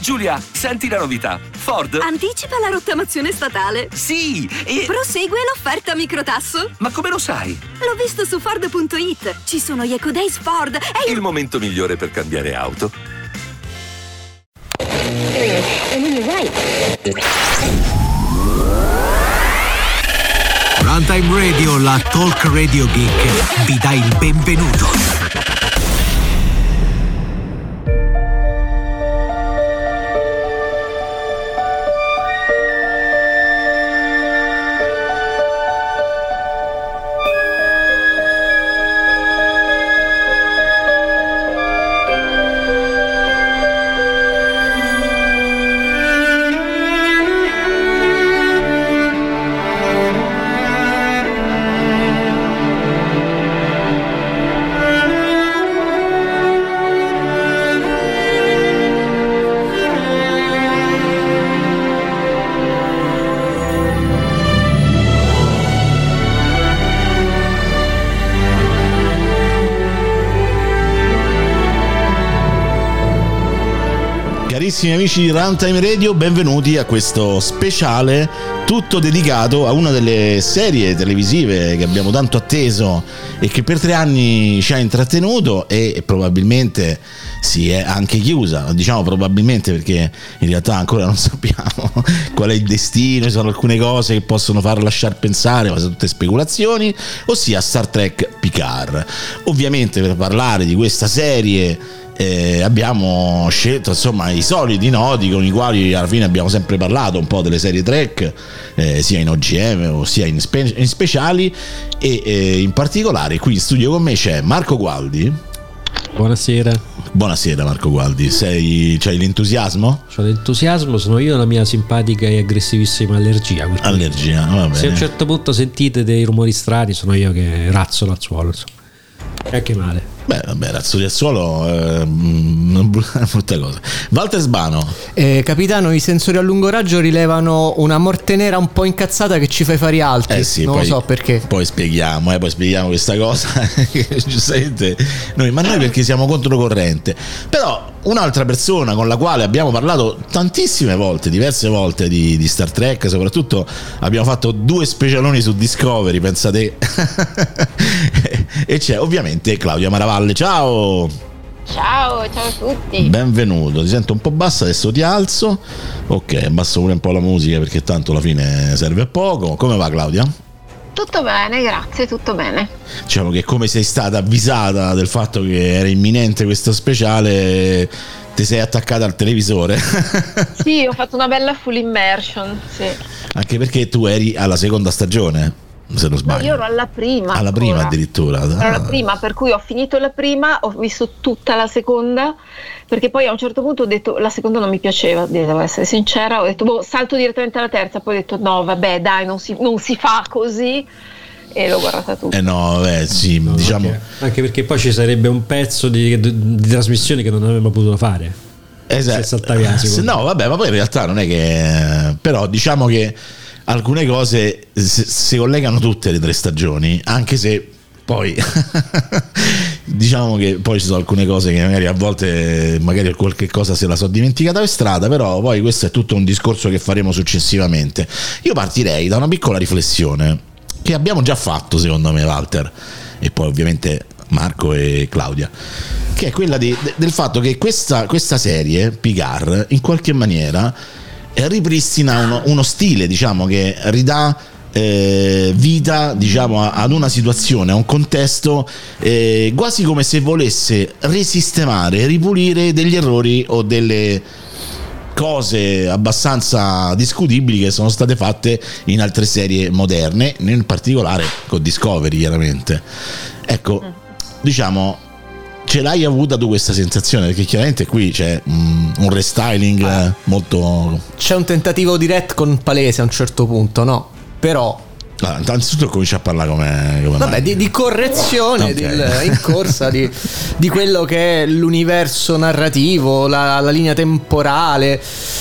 Giulia, senti la novità. Ford anticipa la rottamazione statale. Sì, e Prosegue l'offerta microtasso. ma come lo sai? L'ho visto su Ford.it. Ci sono gli Eco Days Ford. È Il momento migliore per cambiare auto. Runtime Radio, la talk radio geek, vi dà il benvenuto. Carissimi amici di Runtime Radio, benvenuti a questo speciale tutto dedicato a una delle serie televisive che abbiamo tanto atteso e che per 3 anni ci ha intrattenuto e probabilmente si è anche chiusa. Diciamo probabilmente perché in realtà ancora non sappiamo qual è il destino, ci sono alcune cose che possono far lasciar pensare, ma sono tutte speculazioni, ossia Star Trek Picard. Ovviamente per parlare di questa serie abbiamo scelto insomma i soliti noti con i quali alla fine abbiamo sempre parlato un po' delle serie Trek, sia in OGM o sia in speciali, e in particolare qui in studio con me c'è Marco Gualdi. Buonasera Marco Gualdi, c'hai l'entusiasmo? C'ho l'entusiasmo, sono io la mia simpatica e aggressivissima allergia, va bene. Se a un certo punto sentite dei rumori strani sono io che razzo al suolo, è anche male. Beh, vabbè, razzo di suolo è una brutta cosa. Walter Sbano. Capitano, i sensori a lungo raggio rilevano una morte nera un po' incazzata che ci fa fare altri. Sì, non poi, lo so perché. Poi spieghiamo questa cosa. Giustamente noi perché siamo controcorrente. Però un'altra persona con la quale abbiamo parlato tantissime volte, diverse volte di Star Trek, soprattutto abbiamo fatto 2 specialoni su Discovery, pensate. E c'è ovviamente Claudia Maravalle. Ciao a tutti. Benvenuto. Ti sento un po' bassa, adesso ti alzo. Ok, abbasso pure un po' la musica perché tanto alla fine serve a poco. Come va Claudia? Tutto bene, grazie, tutto bene. Diciamo che come sei stata avvisata del fatto che era imminente questo speciale, ti sei attaccata al televisore? Sì, ho fatto una bella full immersion, sì. Anche perché tu eri alla seconda stagione, se non sbaglio. No, io ero alla prima. Alla prima addirittura. Ero alla prima, per cui ho finito la prima, ho visto tutta la seconda, perché poi a un certo punto ho detto la seconda non mi piaceva, devo essere sincera, ho detto salto direttamente alla terza, poi ho detto no vabbè dai, non si fa così, e l'ho guardata tutta. No vabbè sì, no, diciamo okay. Anche perché poi ci sarebbe un pezzo di trasmissione che non avremmo potuto fare. Esatto. No vabbè, ma poi in realtà non è che, però diciamo che alcune cose si collegano tutte le 3 stagioni, anche se poi diciamo che poi ci sono alcune cose che magari a volte qualche cosa se la so dimenticata per strada, però poi questo è tutto un discorso che faremo successivamente. Io partirei da una piccola riflessione che abbiamo già fatto secondo me, Walter, e poi ovviamente Marco e Claudia, che è quella del fatto che questa serie Picard in qualche maniera ripristina uno stile, diciamo, che ridà vita, diciamo, ad una situazione, a un contesto, quasi come se volesse risistemare, ripulire degli errori o delle cose abbastanza discutibili che sono state fatte in altre serie moderne, in particolare con Discovery, chiaramente. Ecco, diciamo, ce l'hai avuta tu questa sensazione? Perché chiaramente qui c'è un restyling molto... C'è un tentativo di retcon palese a un certo punto, no? Però... Allora, innanzitutto comincia a parlare come vabbè, di correzione, okay, in corsa di quello che è l'universo narrativo, la linea temporale.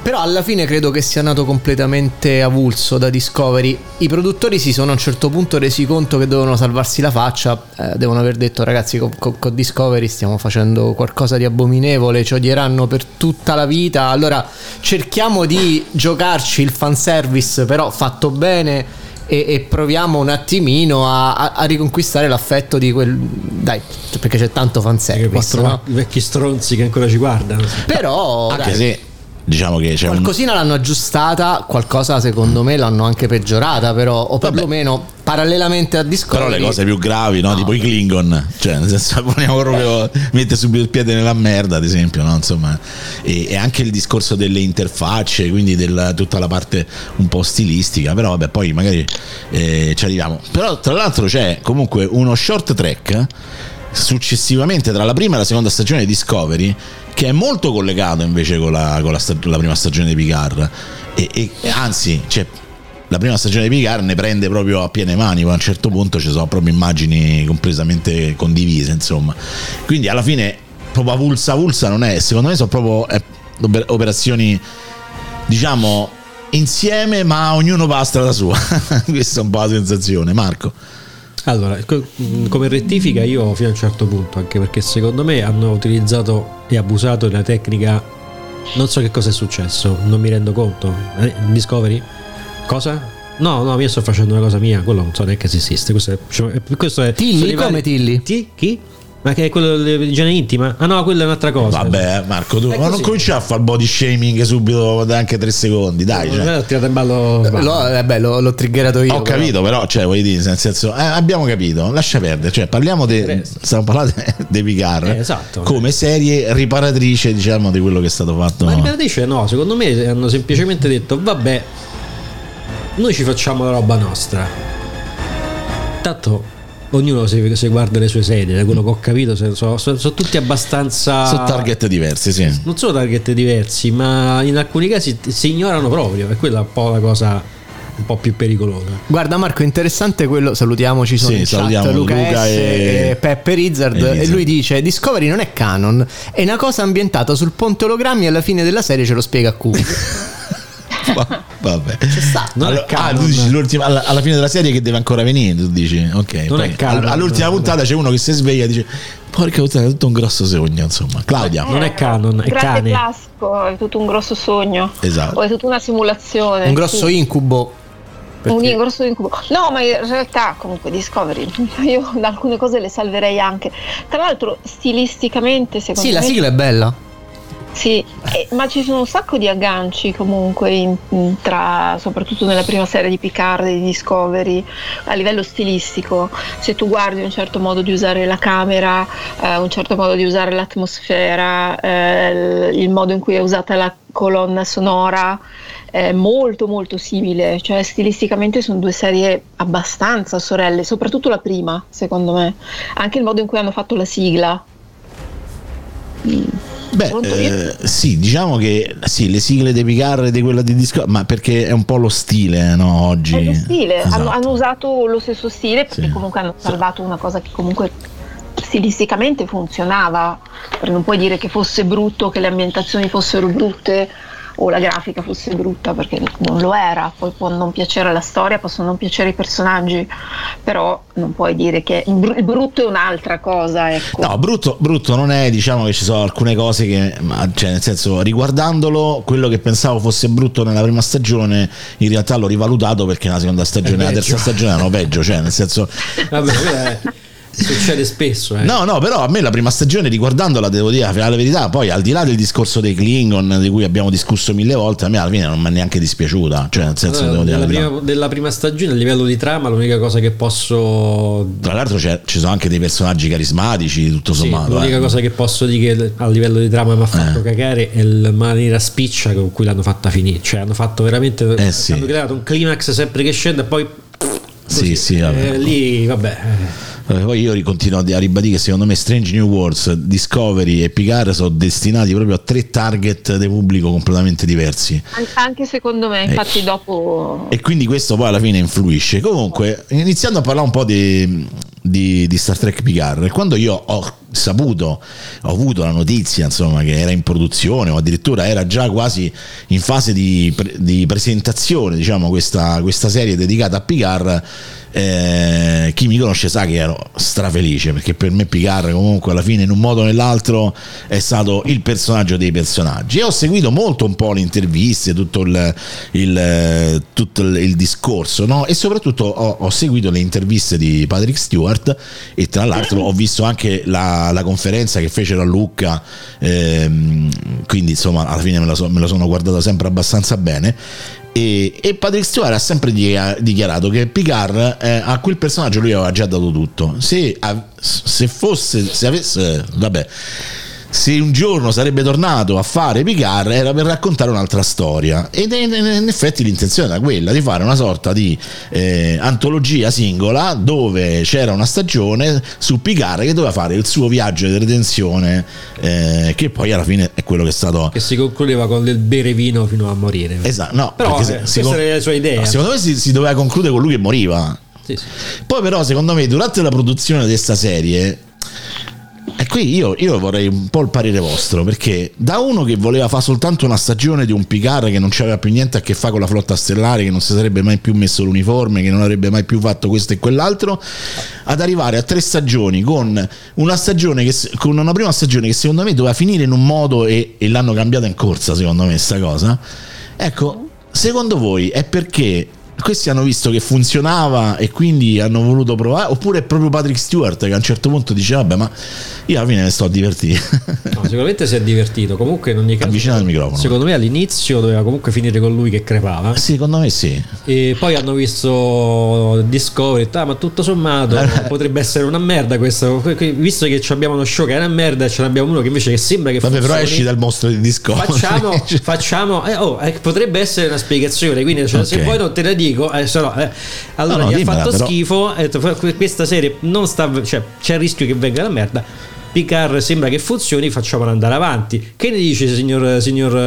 Però alla fine credo che sia nato completamente avulso da Discovery. I produttori si sono a un certo punto resi conto che dovevano salvarsi la faccia, devono aver detto: ragazzi, con Discovery stiamo facendo qualcosa di abominevole, ci odieranno per tutta la vita, allora cerchiamo di giocarci il fanservice però fatto bene e proviamo un attimino a riconquistare l'affetto di quel, dai, perché c'è tanto fanservice, quattro no? vecchi stronzi che ancora ci guardano. Però anche se diciamo che c'è qualcosina l'hanno aggiustata, qualcosa secondo me l'hanno anche peggiorata, però, o perlomeno parallelamente a Discovery. Però le cose più gravi, no? Tipo i Klingon, cioè nel senso, vogliamo proprio mettere subito il piede nella merda, ad esempio, no? Insomma, e anche il discorso delle interfacce, quindi tutta la parte un po' stilistica, però vabbè, poi magari ci arriviamo. Però tra l'altro c'è comunque uno short track successivamente tra la prima e la seconda stagione di Discovery che è molto collegato invece con la prima stagione di Picard e anzi, cioè, la prima stagione di Picard ne prende proprio a piene mani, ma a un certo punto ci sono proprio immagini completamente condivise, insomma. Quindi alla fine proprio avulsa non è, secondo me sono proprio operazioni, diciamo, insieme, ma ognuno va a strada sua. Questa è un po' la sensazione. Marco? Allora, come rettifica io fino a un certo punto, anche perché secondo me hanno utilizzato e abusato della tecnica, non so che cosa è successo, non mi rendo conto. Discovery? Cosa? No, io sto facendo una cosa mia, quello non so neanche se esiste. Questo è Tilly, come Tilly? Chi? Ma che è quello dell'igiene intima? Ah no, quella è un'altra cosa. Vabbè, Marco, tu ma non cominci a fare body shaming subito da anche 3 secondi, dai. L'ho tirato in ballo. L'ho triggerato io. Ho capito, però, cioè, vuoi dire, nel senso, abbiamo capito, lascia perdere, cioè, stiamo parlando di Picard, esatto, come serie riparatrice, diciamo, di quello che è stato fatto. Ma riparatrice no, secondo me hanno semplicemente detto: vabbè, noi ci facciamo la roba nostra. Tanto ognuno se guarda le sue serie, da quello che ho capito sono tutti abbastanza, sono target diversi, sì. Non sono target diversi, ma in alcuni casi si ignorano proprio, e quella è un po' la cosa un po' più pericolosa. Guarda Marco, interessante quello, salutiamoci, sono in chat Luca S e Peppe Rizzard, e lui dice: Discovery non è canon, è una cosa ambientata sul ponte ologrammi e alla fine della serie ce lo spiega a Q. Vabbè, tu dici alla fine della serie che deve ancora venire, tu dici ok, non poi, è canon, all'ultima puntata c'è uno che si sveglia e dice: porca puttana, è tutto un grosso sogno, insomma. Claudia, non è canon, è cane classico, è tutto un grosso sogno, esatto, o è tutta una simulazione, un grosso incubo. Un grosso incubo. No, ma in realtà comunque Discovery io alcune cose le salverei anche. Tra l'altro stilisticamente secondo me la sigla è bella. Sì, ma ci sono un sacco di agganci comunque tra, soprattutto nella prima serie di Picard e di Discovery, a livello stilistico. Se tu guardi un certo modo di usare la camera, un certo modo di usare l'atmosfera, il modo in cui è usata la colonna sonora, è molto molto simile, cioè stilisticamente sono 2 serie abbastanza sorelle, soprattutto la prima, secondo me. Anche il modo in cui hanno fatto la sigla. Sì, diciamo che sì, le sigle di Picard e di quella di Discovery, ma perché è un po' lo stile, no? Oggi è lo stile, esatto. hanno usato lo stesso stile perché comunque hanno salvato una cosa che comunque stilisticamente funzionava, perché non puoi dire che fosse brutto, che le ambientazioni fossero brutte o la grafica fosse brutta, perché non lo era. Poi può non piacere la storia, possono non piacere i personaggi, però non puoi dire che il brutto è un'altra cosa, ecco. No, brutto non è, diciamo che ci sono alcune cose che, cioè nel senso, riguardandolo, quello che pensavo fosse brutto nella prima stagione in realtà l'ho rivalutato, perché nella seconda stagione e la terza stagione erano peggio, cioè nel senso vabbè, succede spesso. No, però a me la prima stagione, riguardandola, devo dire la verità, poi al di là del discorso dei Klingon di cui abbiamo discusso 1000 volte, a me alla fine non mi è neanche dispiaciuta, cioè nel senso, devo dire della prima stagione a livello di trama l'unica cosa che posso, tra l'altro ci sono anche dei personaggi carismatici tutto sommato, l'unica cosa che posso dire che a livello di trama mi ha fatto cagare è la maniera spiccia con cui l'hanno fatta finire, cioè hanno fatto veramente hanno creato un climax sempre che scende e poi così, vabbè. Lì vabbè. Poi io continuo a ribadire che secondo me Strange New Worlds, Discovery e Picard sono destinati proprio a 3 target di pubblico completamente diversi. Anche secondo me, infatti dopo. E quindi questo poi alla fine influisce. Comunque, iniziando a parlare un po' di di Star Trek Picard, e quando io ho avuto la notizia, insomma, che era in produzione o addirittura era già quasi in fase di presentazione, diciamo, questa serie dedicata a Picard, chi mi conosce sa che ero strafelice, perché per me Picard comunque alla fine in un modo o nell'altro è stato il personaggio dei personaggi, e ho seguito molto un po' le interviste, tutto il discorso, no? E soprattutto ho seguito le interviste di Patrick Stewart, e tra l'altro ho visto anche la conferenza che fecero a Lucca, quindi insomma alla fine me la sono guardata sempre abbastanza bene. E Patrick Stewart ha sempre dichiarato che Picard, a quel personaggio lui aveva già dato tutto. Se un giorno sarebbe tornato a fare Picard, era per raccontare un'altra storia, ed in effetti l'intenzione era quella di fare una sorta di antologia singola, dove c'era una stagione su Picard che doveva fare il suo viaggio di redenzione, che poi alla fine è quello che è stato, che si concludeva con del bere vino fino a morire. Esatto, no, però questa era la sua idea. No, secondo me si doveva concludere con lui che moriva. Sì. Poi però secondo me durante la produzione di questa serie, e qui io vorrei un po' il parere vostro, perché da uno che voleva fare soltanto una stagione di un Picard che non c'aveva più niente a che fare con la flotta stellare, che non si sarebbe mai più messo l'uniforme, che non avrebbe mai più fatto questo e quell'altro, ad arrivare a 3 stagioni con una prima stagione che secondo me doveva finire in un modo, e l'hanno cambiata in corsa, secondo me, sta cosa. Ecco, secondo voi è perché questi hanno visto che funzionava e quindi hanno voluto provare, oppure è proprio Patrick Stewart che a un certo punto dice vabbè, ma io alla fine ne sto a divertire? No, sicuramente si è divertito. Comunque in ogni caso, avvicinato al microfono, secondo me all'inizio doveva comunque finire con lui che crepava. Secondo me sì. E poi hanno visto Discovery, ma tutto sommato potrebbe essere una merda questo, visto che abbiamo uno show che è una merda e ce l'abbiamo uno che invece che sembra che vabbè, però esci dal mostro di Discovery, facciamo potrebbe essere una spiegazione, quindi okay, se poi non te la dico, allora no, gli ha fatto però schifo, questa serie non sta, cioè c'è il rischio che venga la merda. Picard sembra che funzioni, facciamolo andare avanti. Che ne dice signor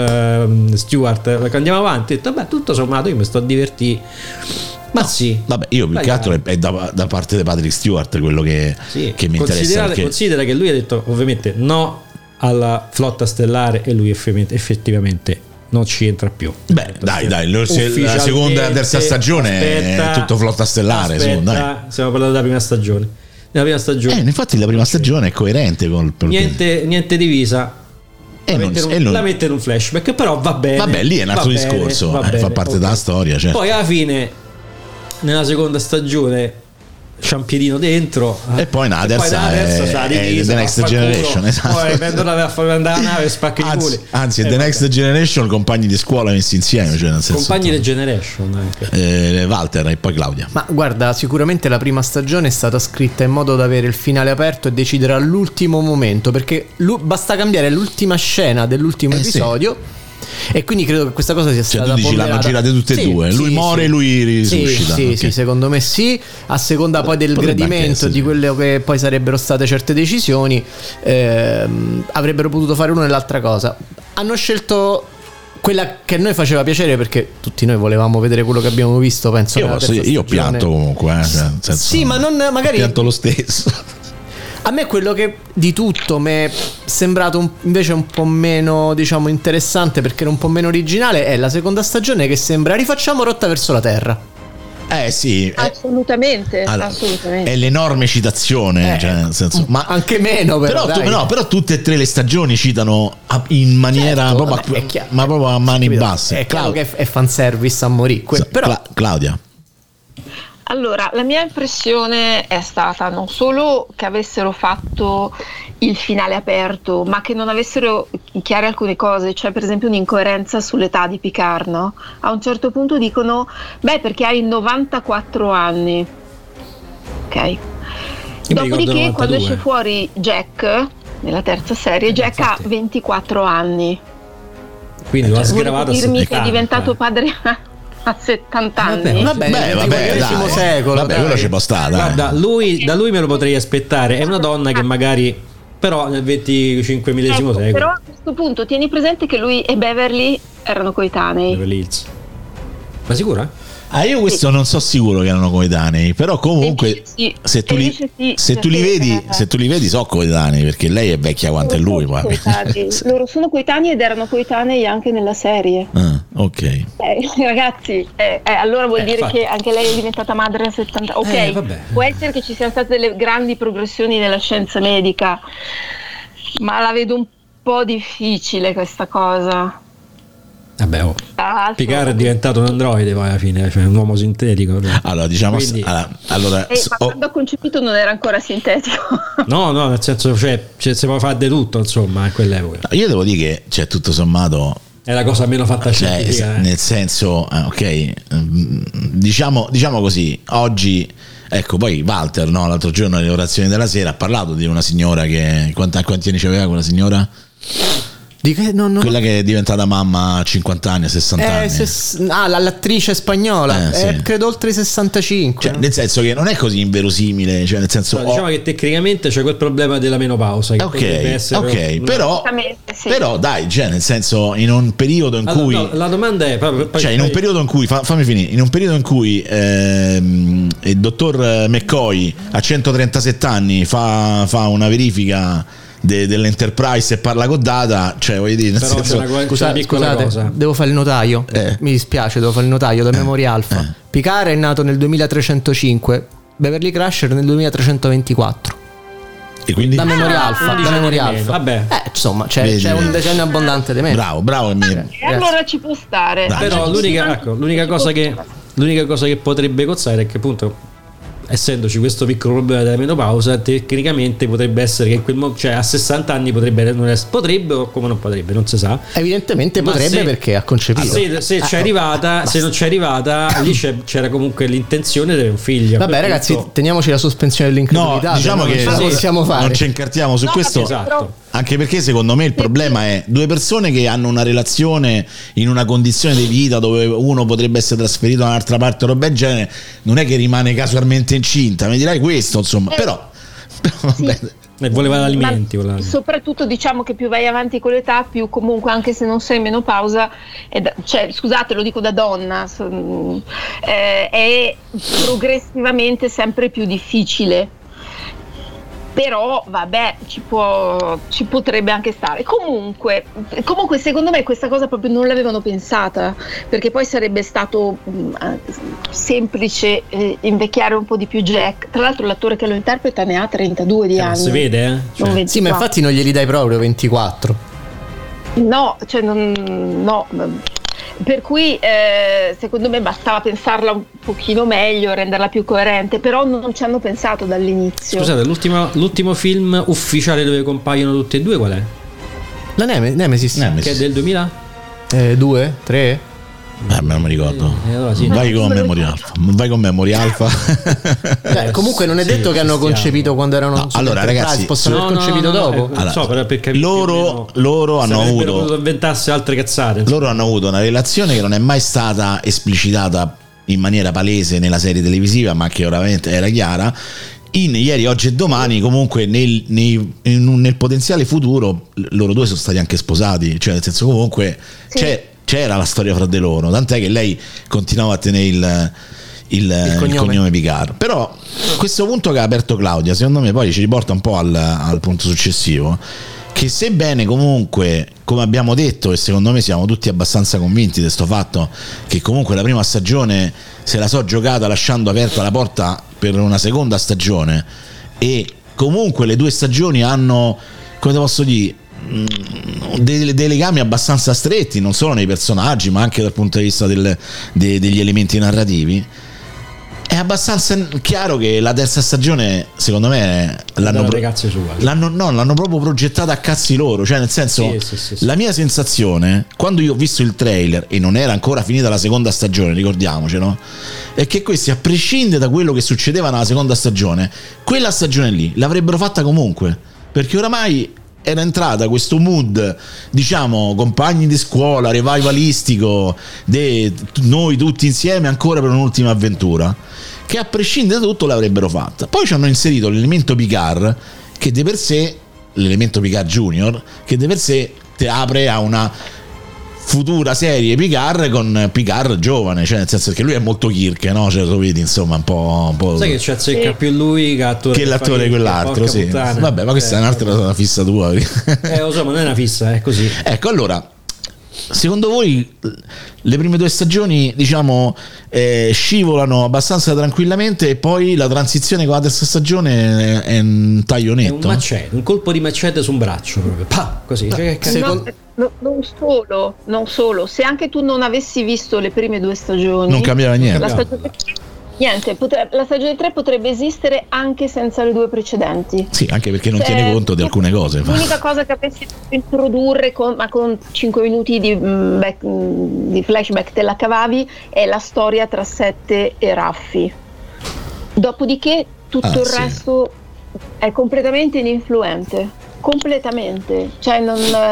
Stewart? Andiamo avanti? Ho detto, beh, tutto sommato io mi sto a divertire. Ma no, sì, vabbè, io più che altro è da parte di Patrick Stewart quello che mi interessa, perché considera che lui ha detto ovviamente no alla flotta stellare, e lui effettivamente non ci entra più. Beh, dai, la seconda e terza stagione è tutto flotta stellare. Stiamo parlando della prima stagione. Nella prima stagione, infatti la prima stagione è coerente con niente divisa. La mette in un flashback, però va bene. Vabbè, lì è un altro discorso, fa parte della storia. Cioè. Poi alla fine, nella seconda stagione, c'è un piedino dentro, e poi nella terza è The Next Generation, esatto. Poi prendono a far andare la nave e spacchi i culi. Anzi, The Next Generation, compagni di scuola messi insieme, cioè nel senso, compagni di Generation anche. Walter e poi Claudia. Ma guarda, sicuramente la prima stagione è stata scritta in modo da avere il finale aperto e decidere all'ultimo momento, perché basta cambiare l'ultima scena dell'ultimo episodio. Sì. E quindi credo che questa cosa sia stata tu dici l'hanno girate tutte e due, lui muore e lui risuscita. Sì, secondo me sì, a seconda poi del gradimento di quello che poi sarebbero state certe decisioni, avrebbero potuto fare uno e l'altra cosa. Hanno scelto quella che a noi faceva piacere, perché tutti noi volevamo vedere quello che abbiamo visto, penso. Io pianto comunque, sì, ma non magari pianto lo stesso. A me quello che di tutto mi è sembrato invece un po' meno, diciamo, interessante, perché era un po' meno originale, è la seconda stagione, che sembra rifacciamo Rotta verso la Terra. Sì, assolutamente, è l'enorme citazione, cioè, nel senso, ma anche meno, però tutte e tre le stagioni citano in maniera proprio a mani basse. È chiaro che è fanservice a morire. Però Claudia. Allora, la mia impressione è stata non solo che avessero fatto il finale aperto, ma che non avessero chiare alcune cose, cioè per esempio un'incoerenza sull'età di Picard, no? A un certo punto dicono, perché hai 94 anni, ok? Dopodiché quando esce fuori Jack, nella terza serie, Jack ha 24 anni. Quindi lo ha sgravato a 70. Dirmi che è diventato padre a 70 anni. Vabbè, dai. Secolo, vabbè, quello ci può stare. Guarda, da lui me lo potrei aspettare. È una donna che magari, però nel 25 millesimo secolo. Però a questo punto tieni presente che lui e Beverly erano coetanei. Beverly Hills. Ma sicura? Io questo non so sicuro che erano coetanei, però comunque sì, se tu li vedi so coetanei, perché lei è vecchia quanto è lui. Loro sono coetanei ed erano coetanei anche nella serie. Ok. Ragazzi, allora vuol dire che anche lei è diventata madre a 70. Ok, può essere che ci siano state delle grandi progressioni nella scienza medica, ma la vedo un po' difficile questa cosa. Vabbè, Picard è diventato un androide poi alla fine, cioè un uomo sintetico. Allora, diciamo, quindi, ma quando ho concepito non era ancora sintetico. No, nel senso, cioè si può fare di tutto, insomma, a quell'epoca. Io devo dire che, tutto sommato, è la cosa meno fatta scientifica. Nel senso, ok, diciamo così, oggi, ecco, poi Walter, no, l'altro giorno alle orazioni della sera ha parlato di una signora che quanti anni aveva quella signora? Quella che è diventata mamma a 50 anni, a 60 anni. L'attrice spagnola, sì. Credo oltre i 65. Cioè, nel senso che non è così inverosimile, cioè nel senso, diciamo che tecnicamente c'è quel problema della menopausa che ok, però dai, cioè nel senso, in un periodo in cui la domanda è cioè in un periodo in cui fammi finire, in un periodo in cui il dottor McCoy a 137 anni fa una verifica dell'Enterprise e parla con Data, cioè voglio dire, nel senso, scusate, cosa. Devo fare il notaio, mi dispiace, devo fare il notaio da memoria alfa. Picard è nato nel 2305, Beverly Crusher nel 2324. E quindi da memoria alfa. Vabbè, insomma, c'è un decennio abbondante di me. Bravo. Allora ci può stare. Però l'unica cosa che potrebbe cozzare è che appunto, essendoci questo piccolo problema della menopausa, tecnicamente potrebbe essere che in quel cioè a 60 anni potrebbe o come non potrebbe, non si sa. Evidentemente potrebbe, perché ha concepito. Se c'è arrivata, se non c'è arrivata, lì c'era comunque l'intenzione di avere un figlio. Vabbè, ragazzi, teniamoci la sospensione dell'incredulità. No, diciamo che non possiamo fare. Non ci incartiamo su questo. Esatto. Anche perché secondo me il problema è due persone che hanno una relazione in una condizione di vita dove uno potrebbe essere trasferito da un'altra parte o roba del genere, non è che rimane casualmente incinta, mi dirai questo, insomma, però vabbè. Voleva gli alimenti, soprattutto diciamo che più vai avanti con l'età, più comunque, anche se non sei in menopausa, cioè, scusate, lo dico da donna, è progressivamente sempre più difficile. Però vabbè, ci potrebbe anche stare. Comunque secondo me questa cosa proprio non l'avevano pensata, perché poi sarebbe stato semplice invecchiare un po' di più Jack. Tra l'altro l'attore che lo interpreta ne ha 32 di anni. Si vede, Cioè. Sì, ma infatti non glieli dai proprio 24. No, cioè no. Per cui secondo me bastava pensarla un pochino meglio, renderla più coerente, però non ci hanno pensato dall'inizio. Scusate, l'ultimo film ufficiale dove compaiono tutti e due qual è? La Nemesis. Che è del 2000? 2? 3? Non mi ricordo. Allora sì. Vai con Memory Alpha. Comunque non è detto che hanno concepito quando erano allora ragazzi, possono aver concepito dopo. Non so, per loro hanno avuto inventarsi altre cazzate. Loro hanno avuto una relazione che non è mai stata esplicitata in maniera palese nella serie televisiva, ma che veramente era chiara. In Ieri, Oggi e Domani, comunque nel potenziale futuro loro due sono stati anche sposati, cioè nel senso, comunque c'era la storia fra di loro, tant'è che lei continuava a tenere il cognome Picard. Però questo punto che ha aperto Claudia, secondo me poi ci riporta un po' al punto successivo, che sebbene comunque, come abbiamo detto, e secondo me siamo tutti abbastanza convinti di questo fatto, che comunque la prima stagione se la so giocata lasciando aperta la porta per una seconda stagione, e comunque le due stagioni hanno, come te posso dire, dei legami abbastanza stretti, non solo nei personaggi ma anche dal punto di vista degli elementi narrativi. È abbastanza chiaro che la terza stagione, secondo me, l'hanno proprio progettata a cazzi loro, cioè nel senso, sì. La mia sensazione quando io ho visto il trailer e non era ancora finita la seconda stagione, ricordiamocelo, è che questi, a prescindere da quello che succedeva nella seconda stagione, quella stagione lì l'avrebbero fatta comunque, perché oramai era entrata questo mood, diciamo, compagni di scuola, revivalistico, noi tutti insieme ancora per un'ultima avventura, che a prescindere da tutto l'avrebbero fatta. Poi ci hanno inserito l'elemento Picard, che di per sé, l'elemento Picard Junior, che di per sé ti apre a una futura serie Picard con Picard giovane, cioè nel senso che lui è molto Kirk, no? Cioè lo vedi insomma un po'... Sai che ci azzecca più lui che l'attore quell'altro, sì. Puttana. Vabbè, ma questa è un'altra fissa tua. Lo so, ma non è una fissa, è così. Ecco, allora, secondo voi le prime 2 stagioni, diciamo, scivolano abbastanza tranquillamente e poi la transizione con la terza stagione è un taglio netto? È un macete, un colpo di macete su un braccio proprio. Così. Non solo, se anche tu non avessi visto le prime 2 stagioni non cambiava niente. La stagione 3 potrebbe esistere anche senza le 2 precedenti. Sì, anche perché non tiene conto di alcune cose. L'unica cosa che avessi dovuto introdurre con 5 minuti di flashback te la cavavi, è la storia tra Sette e Raffi. Dopodiché tutto il resto è completamente ininfluente. Completamente, cioè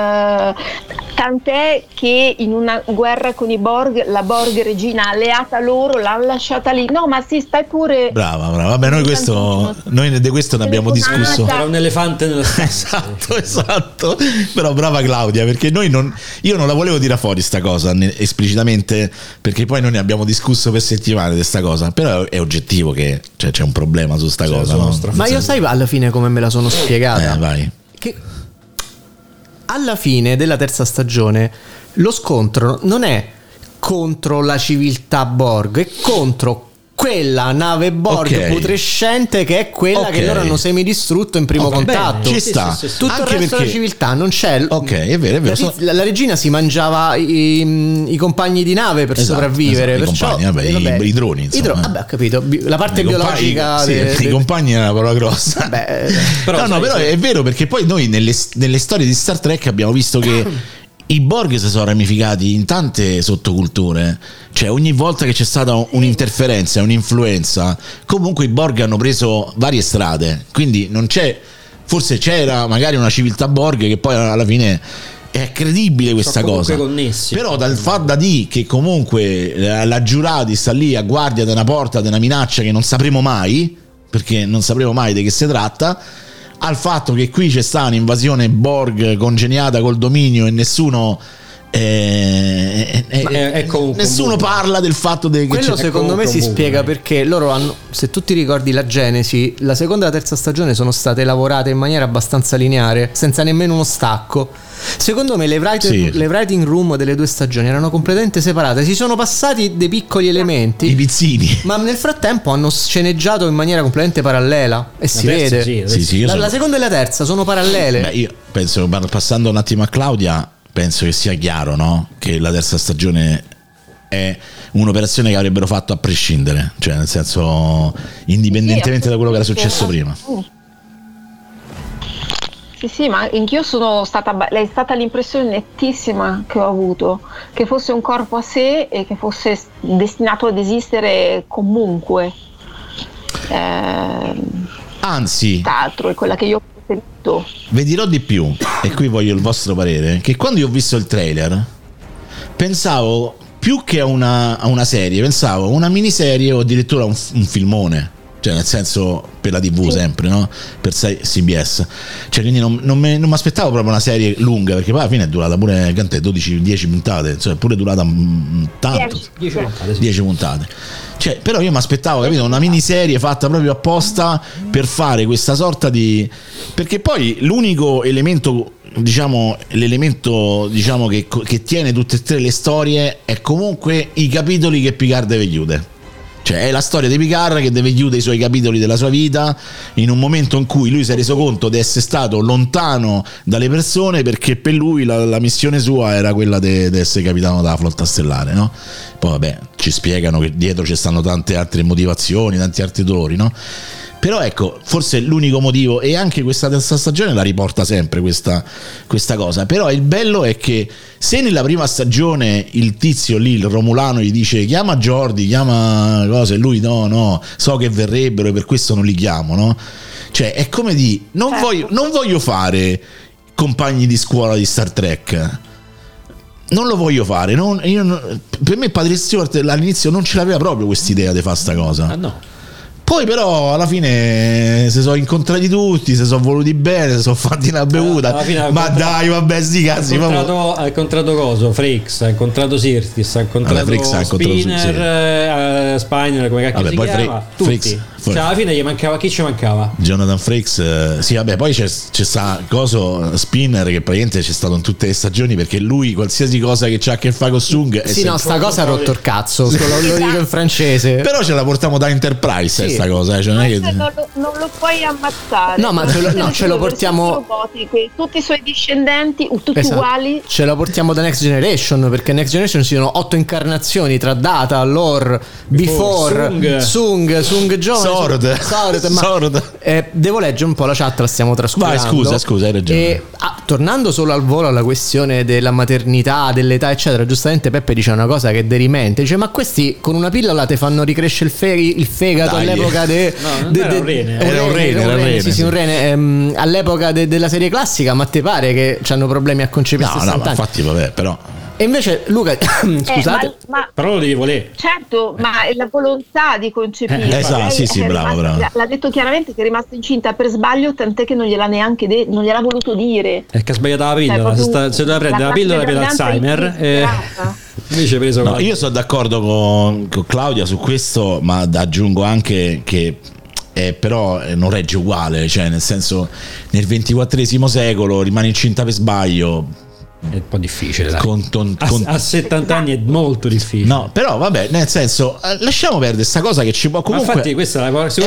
tant'è che in una guerra con i Borg la Borg regina alleata loro l'hanno lasciata lì. No, ma sì, stai pure brava. Vabbè, noi di questo ne abbiamo discusso. Era un elefante nella stanza. esatto. Però brava Claudia, perché io non la volevo tirare fuori sta cosa esplicitamente, perché poi noi ne abbiamo discusso per settimane di sta cosa, però è oggettivo che c'è un problema su sta cosa, no? Ma io sai alla fine come me la sono spiegata? Vai. Che alla fine della terza stagione lo scontro non è contro la civiltà Borg, è contro quella nave Borg putrescente che è quella che loro hanno semidistrutto in primo contatto. Ci sta. Tutto anche il resto della civiltà non c'è. Ok, è vero. La regina si mangiava i compagni di nave per sopravvivere. Perciò, i droni. Insomma. Vabbè, ho capito. La parte biologica. I compagni è una parola grossa. Però è vero, perché poi noi nelle storie di Star Trek abbiamo visto che i Borg si sono ramificati in tante sottoculture, cioè ogni volta che c'è stata un'interferenza, un'influenza, comunque i Borg hanno preso varie strade, quindi non c'è, forse c'era magari una civiltà Borg che poi alla fine è credibile questa cosa, connessi. Però dal fatto da dire che comunque la giurati sta lì a guardia di una porta, di una minaccia che non sapremo mai, perché non sapremo mai di che si tratta, al fatto che qui c'è sta un'invasione Borg congeniata col dominio e nessuno nessuno parla del fatto che quello secondo me si spiega perché loro hanno, se tu ti ricordi la genesi, la seconda e la terza stagione sono state lavorate in maniera abbastanza lineare, senza nemmeno uno stacco. Secondo me le writing room delle 2 stagioni erano completamente separate, si sono passati dei piccoli elementi, i pizzini, ma nel frattempo hanno sceneggiato in maniera completamente parallela e si vede. La seconda e la terza sono parallele. Beh, io penso, passando un attimo a Claudia, penso che sia chiaro, no? Che la terza stagione è un'operazione che avrebbero fatto a prescindere, cioè nel senso indipendentemente da quello che era successo prima. Sì, ma anch'io sono stata, è stata l'impressione nettissima che ho avuto, che fosse un corpo a sé e che fosse destinato ad esistere comunque. Anzi, altro è quella che io ho preferito. Vi dirò di più, e qui voglio il vostro parere, che quando io ho visto il trailer pensavo più che a una serie, pensavo a una miniserie o addirittura un filmone, cioè nel senso per la TV sempre, no? Per CBS, cioè quindi non mi aspettavo proprio una serie lunga, perché poi alla fine è durata pure 10 puntate, cioè pure durata tanto, 10 puntate. Cioè, però io mi aspettavo, capito, una miniserie fatta proprio apposta per fare questa sorta di, perché poi l'unico elemento, diciamo, l'elemento, diciamo, che tiene tutte e tre le storie è comunque i capitoli che Picard deve chiudere. Cioè è la storia di Picard che deve chiudere i suoi capitoli della sua vita in un momento in cui lui si è reso conto di essere stato lontano dalle persone, perché per lui la missione sua era quella di essere capitano della flotta stellare, no? Poi vabbè, ci spiegano che dietro ci stanno tante altre motivazioni, tanti altri dolori, no? Però ecco, forse l'unico motivo, e anche questa terza stagione la riporta sempre questa cosa, però il bello è che se nella prima stagione il tizio lì, il Romulano, gli dice chiama Jordi, chiama cose, e lui no, so che verrebbero e per questo non li chiamo, no? Cioè è come di non voglio fare compagni di scuola di Star Trek, non lo voglio fare, per me Patrick Stewart all'inizio non ce l'aveva proprio quest'idea di fare sta cosa. No. Poi però alla fine si sono incontrati tutti, si sono voluti bene, si sono fatti una bevuta. Ma dai, vabbè, sti cazzi. Ha incontrato coso, Frix, ha incontrato Sirtis, ha incontrato Spinner, Spiner, come cacchio si chiama? Tutti. Cioè alla fine gli mancava, chi ci mancava? Jonathan Frakes, sì vabbè, poi c'è sta coso Spinner che praticamente c'è stato in tutte le stagioni, perché lui qualsiasi cosa che c'ha a che fare con Sung sì, no, sta cosa ha rotto il cazzo, lo dico in francese. Però ce la portiamo da Enterprise, sta cosa, cioè non è che non lo puoi ammazzare. No, ma ce lo portiamo tutti i suoi discendenti tutti uguali. Ce la portiamo da Next Generation, perché Next Generation ci sono 8 incarnazioni tra Data, Lore, Before, Sung Giovane, Sword. Devo leggere un po' la chat, la stiamo trascurando. Vai, scusa, hai ragione. Tornando solo al volo alla questione della maternità, dell'età eccetera, giustamente Peppe dice una cosa che è derimente, dice ma questi con una pillola te fanno ricrescere il fegato. Dai. All'epoca era un rene. Sì, un rene. All'epoca della serie classica, ma te pare che hanno problemi a concepire 60 anni? Infatti vabbè, però e invece Luca scusate però lo devi volere, certo, ma è la volontà di concepire. Esatto, sì, bravo. L'ha detto chiaramente che è rimasta incinta per sbaglio, tant'è che non gliel'ha neanche non gliel'ha voluto dire. È che ha sbagliato la pillola, se doveva prendere la pillola per l'Alzheimer invece preso io sono d'accordo con Claudia su questo, ma aggiungo anche che però non regge uguale, cioè nel senso nel XXIV secolo rimane incinta per sbaglio è un po' difficile, dai. A 70 anni è molto difficile. No, però vabbè, nel senso lasciamo perdere sta cosa che ci può comunque. Ma infatti questa è la cosa,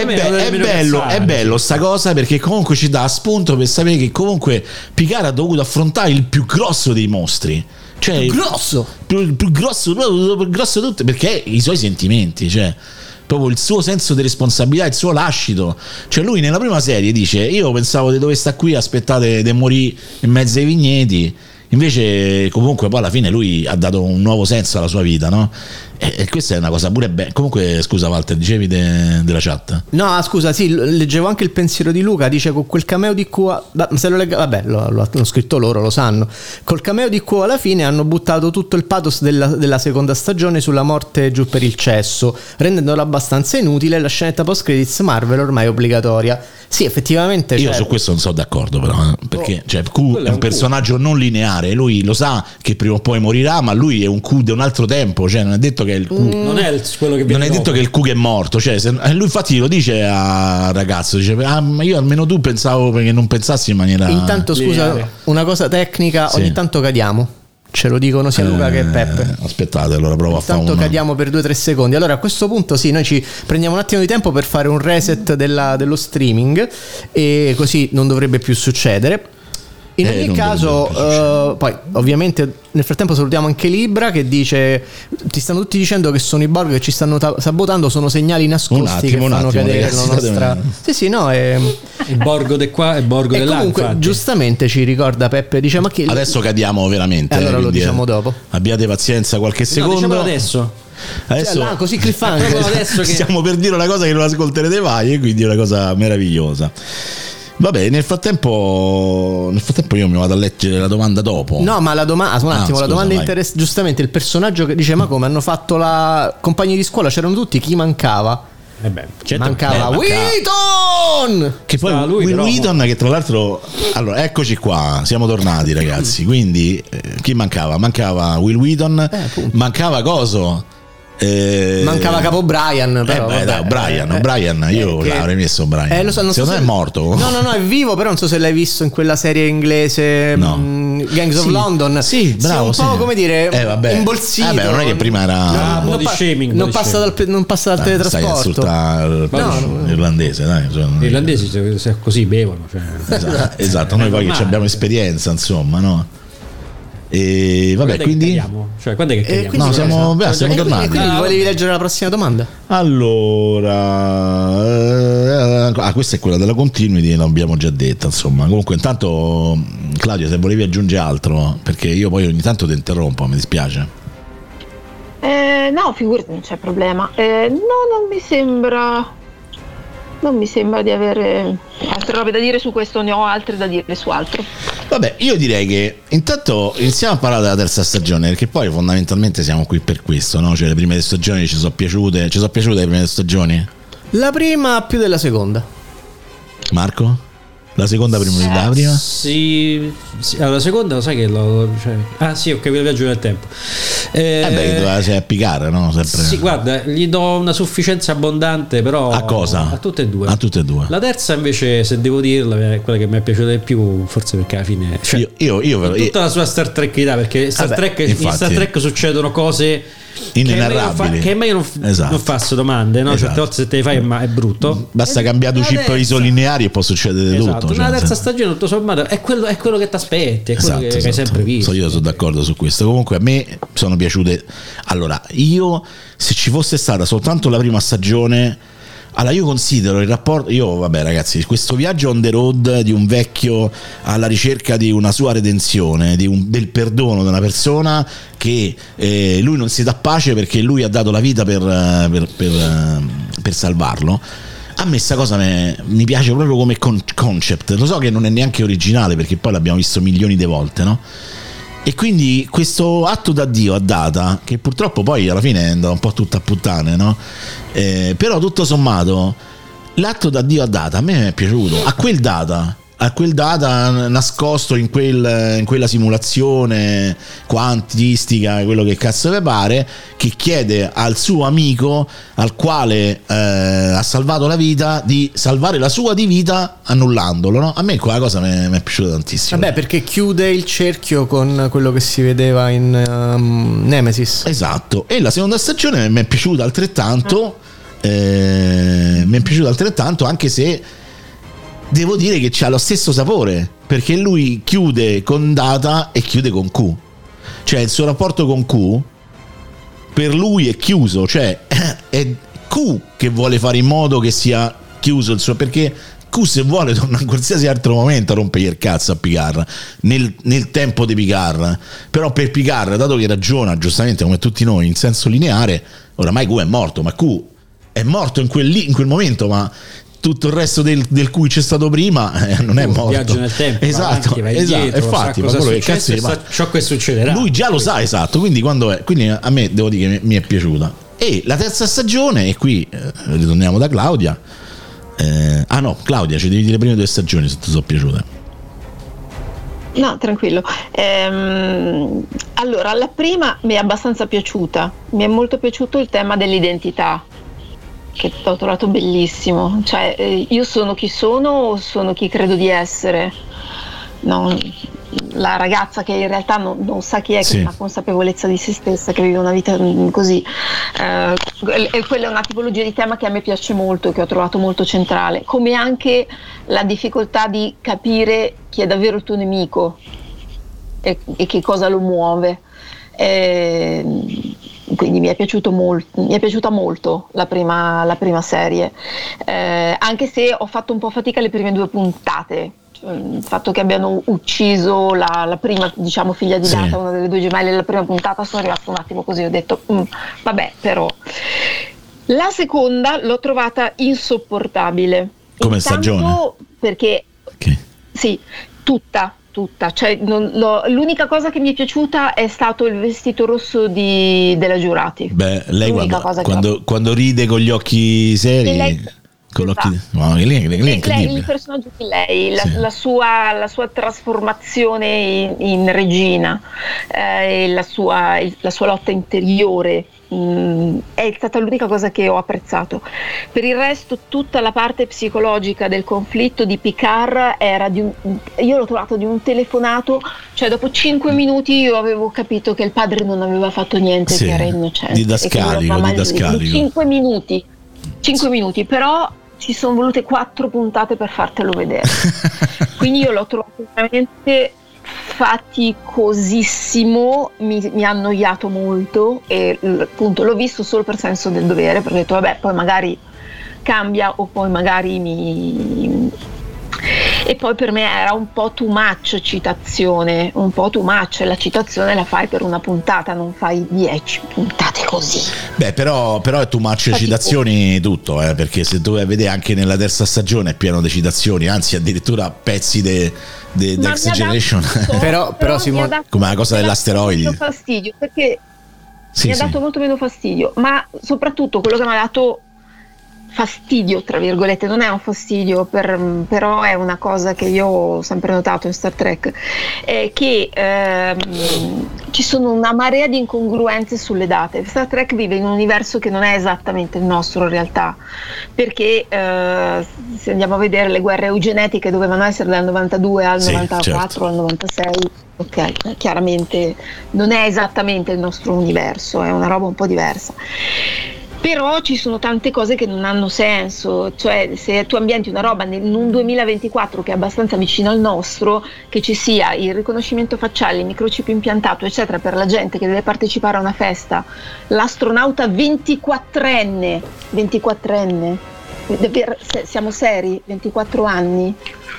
è bello sta cosa, perché comunque ci dà spunto per sapere che comunque Picard ha dovuto affrontare il più grosso dei mostri. Cioè il più grosso di tutti, perché i suoi sentimenti, cioè proprio il suo senso di responsabilità, il suo lascito. Cioè lui nella prima serie dice io pensavo di dove sta qui, aspettate di morire in mezzo ai vigneti. Invece comunque poi alla fine lui ha dato un nuovo senso alla sua vita, no? E questa è una cosa pure bella. Comunque scusa Walter, dicevi della chat? No, scusa, sì, leggevo anche il pensiero di Luca, dice con quel cameo di Q, se lo leggo, vabbè, l'hanno scritto loro, lo sanno. Col cameo di Q alla fine hanno buttato tutto il pathos della seconda stagione sulla morte giù per il cesso, rendendola abbastanza inutile. La scenetta post credits Marvel ormai obbligatoria. Sì, effettivamente. Io su questo non sono d'accordo, però, perché cioè, Q è un personaggio non lineare. Lui lo sa che prima o poi morirà, ma lui è un Q di un altro tempo. Cioè, non è detto che è il Q. Non è quello che non è detto che il Q che è morto. Cioè, lui infatti lo dice al ragazzo: dice, ma io almeno tu pensavo che non pensassi in maniera. Intanto, scusa, una cosa tecnica: sì. Ogni tanto cadiamo. Ce lo dicono sia Luca che Peppe. Aspettate, allora provo a fare tanto cadiamo per 2-3 secondi. Allora a questo punto sì, noi ci prendiamo un attimo di tempo per fare un reset dello streaming, e così non dovrebbe più succedere. In ogni caso, poi ovviamente nel frattempo salutiamo anche Libra che dice: ti stanno tutti dicendo che sono i Borg che ci stanno sabotando, sono segnali nascosti che fanno cadere ragazzi, la nostra. Sì, no, è il Borgo di qua e il Borgo di là. Comunque, infatti. Giustamente ci ricorda Peppe, dice: ma che adesso cadiamo veramente. Allora lo diciamo dopo. Abbiate pazienza qualche secondo. No, diciamolo adesso. Cioè, così cliffhanger. Adesso che stiamo per dire una cosa che non ascolterete mai, e quindi è una cosa meravigliosa. Vabbè, nel frattempo io mi vado a leggere la domanda dopo. No, ma la domanda, un attimo, la domanda interessa. Giustamente il personaggio che dice: ma come hanno fatto la compagni di scuola? C'erano tutti, chi mancava? Mancava Wheaton! Che poi Will Wheaton, che tra l'altro, allora eccoci qua, siamo tornati ragazzi. Quindi chi mancava? Mancava Will Wheaton, mancava coso? Mancava Capo Brian, però Brian, io l'avrei messo Brian. Lo so, secondo me è morto. No, è vivo, però non so se l'hai visto in quella serie inglese, Gangs of London. Sì, bravo. Sì, un po' come dire, imbolsito. Vabbè, non è che prima era body shaming. Non passa dal teletrasporto. Stai a insultare l'irlandese, dai. Gli irlandesi così bevono. Cioè. Esatto, noi poi che abbiamo esperienza, insomma, no? E vabbè, quindi cioè quando è che no, siamo tornati. Quindi volevi leggere la prossima domanda? Allora, questa è quella della continuity, l'abbiamo già detta, insomma. Comunque intanto Claudio, se volevi aggiungere altro, perché io poi ogni tanto ti interrompo, mi dispiace. No, figurati, non c'è problema. Non mi sembra di avere altre robe da dire su questo, ne ho altre da dire su altro. Vabbè, io direi che intanto iniziamo a parlare della terza stagione, perché poi fondamentalmente siamo qui per questo, no? Cioè le prime stagioni ci sono piaciute le prime stagioni? La prima più della seconda. Marco? La seconda prima della prima? Sì, allora, la seconda lo sai che sì, ho capito il viaggio nel tempo. Doveva applicare, no? Sempre. Sì, guarda, gli do una sufficienza abbondante, però a cosa? A tutte e due. A tutte e due. La terza invece, se devo dirla, è quella che mi è piaciuta di più, forse perché alla fine io tutta la sua Star Trekità, perché Star Trek, in Star Trek succedono cose inenarrabili, che è meglio non farsi domande, no? Esatto. Certe volte se te le fai è brutto. Basta cambiare due chip isolineari e può succedere tutto. Una terza stagione tutto sommato è quello che ti aspetti, è quello che hai sempre visto. Io sono d'accordo su questo. Comunque a me sono piaciute. Allora, io se ci fosse stata soltanto la prima stagione, allora io considero il rapporto, vabbè ragazzi, questo viaggio on the road di un vecchio alla ricerca di una sua redenzione, del perdono di una persona che lui non si dà pace perché lui ha dato la vita per salvarlo. A me sta cosa mi piace proprio come concept. Lo so che non è neanche originale perché poi l'abbiamo visto milioni di volte, no? E quindi questo atto d'addio a Data, che purtroppo poi alla fine è andato un po' tutta a puttane, no? Però tutto sommato l'atto d'addio a Data a me è piaciuto. A quel Data nascosto in quella simulazione quantistica, quello che cazzo vi pare, che chiede al suo amico al quale ha salvato la vita di salvare la sua di vita annullandolo, no? A me quella cosa mi è piaciuta tantissimo. Vabbè, perché chiude il cerchio con quello che si vedeva in Nemesis. Esatto. E la seconda stagione mi è piaciuta altrettanto, anche se devo dire che c'ha lo stesso sapore, perché lui chiude con Data e chiude con Q. Cioè il suo rapporto con Q per lui è chiuso, cioè è Q che vuole fare in modo che sia chiuso il suo, perché Q se vuole torna in qualsiasi altro momento a rompere il cazzo a Picard nel tempo di Picard. Però per Picard, dato che ragiona giustamente come tutti noi in senso lineare, oramai Q è morto, ma Q è morto in quel momento, ma tutto il resto del cui c'è stato prima non è morto. Viaggio nel tempo, esatto, vai indietro, infatti, ma quello che cazzo ciò che succederà. Lui già lo sa, esatto, quindi a me devo dire che mi è piaciuta. E la terza stagione, e qui ritorniamo da Claudia. Claudia, ci devi dire le prime due stagioni se ti sono piaciute. No, tranquillo. Allora, la prima mi è abbastanza piaciuta. Mi è molto piaciuto il tema dell'identità, che ho trovato bellissimo. Cioè, io sono chi sono o sono chi credo di essere? No, la ragazza che in realtà non sa chi è, che ha una consapevolezza di se stessa, che vive una vita così. E quella è una tipologia di tema che a me piace molto, che ho trovato molto centrale, come anche la difficoltà di capire chi è davvero il tuo nemico e che cosa lo muove. Quindi mi è piaciuta molto la prima serie, anche se ho fatto un po' fatica le prime due puntate. Il fatto che abbiano ucciso la prima, diciamo, figlia di Data, una delle due gemelle, la prima puntata, sono rimasta un attimo così, ho detto vabbè, però la seconda l'ho trovata insopportabile come stagione, perché sì, tutta, cioè l'unica cosa che mi è piaciuta è stato il vestito rosso della Giurati. Beh, lei quando ride con gli occhi seri, con l'occhio, il personaggio di lei, la sua trasformazione in regina, e la sua lotta interiore, è stata l'unica cosa che ho apprezzato. Per il resto tutta la parte psicologica del conflitto di Picard io l'ho trovato di un telefonato, cioè dopo 5 minuti io avevo capito che il padre non aveva fatto niente, che era innocente, didascalico. 5 minuti, però ci sono volute 4 puntate per fartelo vedere. Quindi io l'ho trovato veramente faticosissimo, mi ha annoiato molto e appunto l'ho visto solo per senso del dovere, perché ho detto vabbè, poi magari cambia o poi magari e poi per me era un po' too much citazione, un po' too much. La citazione la fai per una puntata, non fai 10 puntate così. Beh, però è too much citazioni tutto, perché se tu vedi anche nella terza stagione è pieno di citazioni, anzi addirittura pezzi di Next Generation. però Simone, come la cosa dell'asteroide, mi ha dato fastidio, perché mi ha dato molto meno fastidio, ma soprattutto quello che mi ha dato fastidio, tra virgolette, non è un fastidio, però è una cosa che io ho sempre notato in Star Trek, è che ci sono una marea di incongruenze sulle date. Star Trek vive in un universo che non è esattamente il nostro in realtà, perché se andiamo a vedere le guerre eugenetiche dovevano essere dal 92 al 94, certo, al 96. Ok, chiaramente non è esattamente il nostro universo, è una roba un po' diversa. Però ci sono tante cose che non hanno senso, cioè se tu ambienti una roba in un 2024 che è abbastanza vicino al nostro, che ci sia il riconoscimento facciale, il microchip impiantato eccetera per la gente che deve partecipare a una festa, l'astronauta 24enne, siamo seri? 24 anni?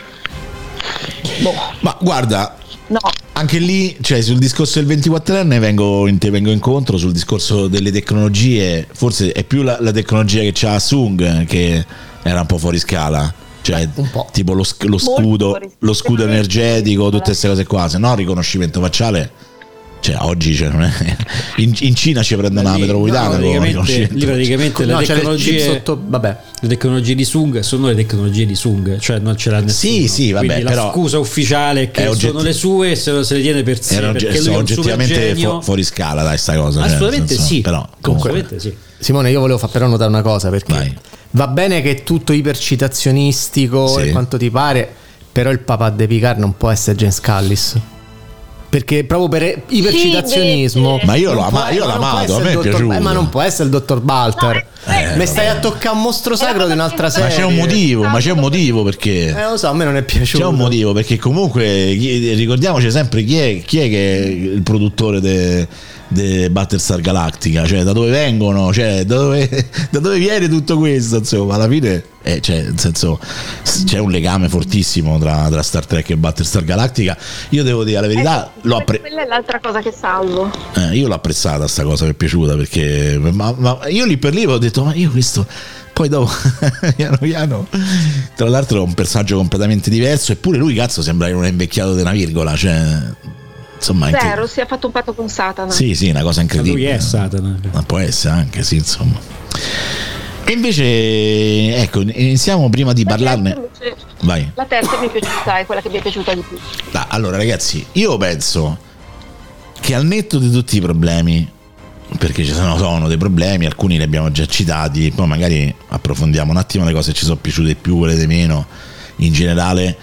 Boh. Ma guarda, no. Anche lì, cioè sul discorso del 24enne vengo incontro sul discorso delle tecnologie. Forse è più la tecnologia che c'ha Sung, che era un po' fuori scala, cioè un po'. Tipo lo scudo energetico, tutte queste cose qua. Se no riconoscimento facciale, cioè oggi non è. In Cina ci prendono una metropolitana. Lì praticamente le tecnologie le tecnologie di Sung sono le tecnologie di Sung, cioè non ce l'ha nessuno. Sì, vabbè, quindi però la scusa ufficiale è che sono le sue e se le tiene per sé, perché lui è un oggettivamente fuori scala, dai, sta cosa. Assolutamente cioè, sì. Però comunque sì. Simone, io volevo far però notare una cosa, perché va bene che è tutto ipercitazionistico e quanto ti pare, però il papà di Picard non può essere James Callis. Perché proprio per ipercitazionismo, ma io l'ho amato, a me è piaciuto. Ma non può essere il dottor Baltar. Mi stai a toccare un mostro sacro di un'altra serie. Ma c'è un motivo perché. Lo so, a me non è piaciuto. C'è un motivo perché comunque ricordiamoci sempre chi è che è il produttore de Battlestar Galactica, cioè da dove vengono, cioè da dove viene tutto questo, insomma, alla fine cioè, nel senso, c'è un legame fortissimo tra Star Trek e Battlestar Galactica. Io devo dire la verità, quella è l'altra cosa che salvo. Io l'ho apprezzata sta cosa, mi è piaciuta, perché ma io lì per lì ho detto, ma io questo poi dopo piano tra l'altro è un personaggio completamente diverso, eppure lui cazzo sembra che non è invecchiato di una virgola, cioè insomma, vero, si è fatto un patto con Satana. Sì, una cosa incredibile. Lui è Satana. Ma può essere anche, sì, insomma. E invece, ecco, iniziamo prima di parlarne. Vai. La terza mi è piaciuta, è quella che mi è piaciuta di più. Allora, ragazzi, io penso che al netto di tutti i problemi, perché ci sono dei problemi, alcuni li abbiamo già citati, poi magari approfondiamo un attimo le cose che ci sono piaciute di più, quelle di meno, in generale.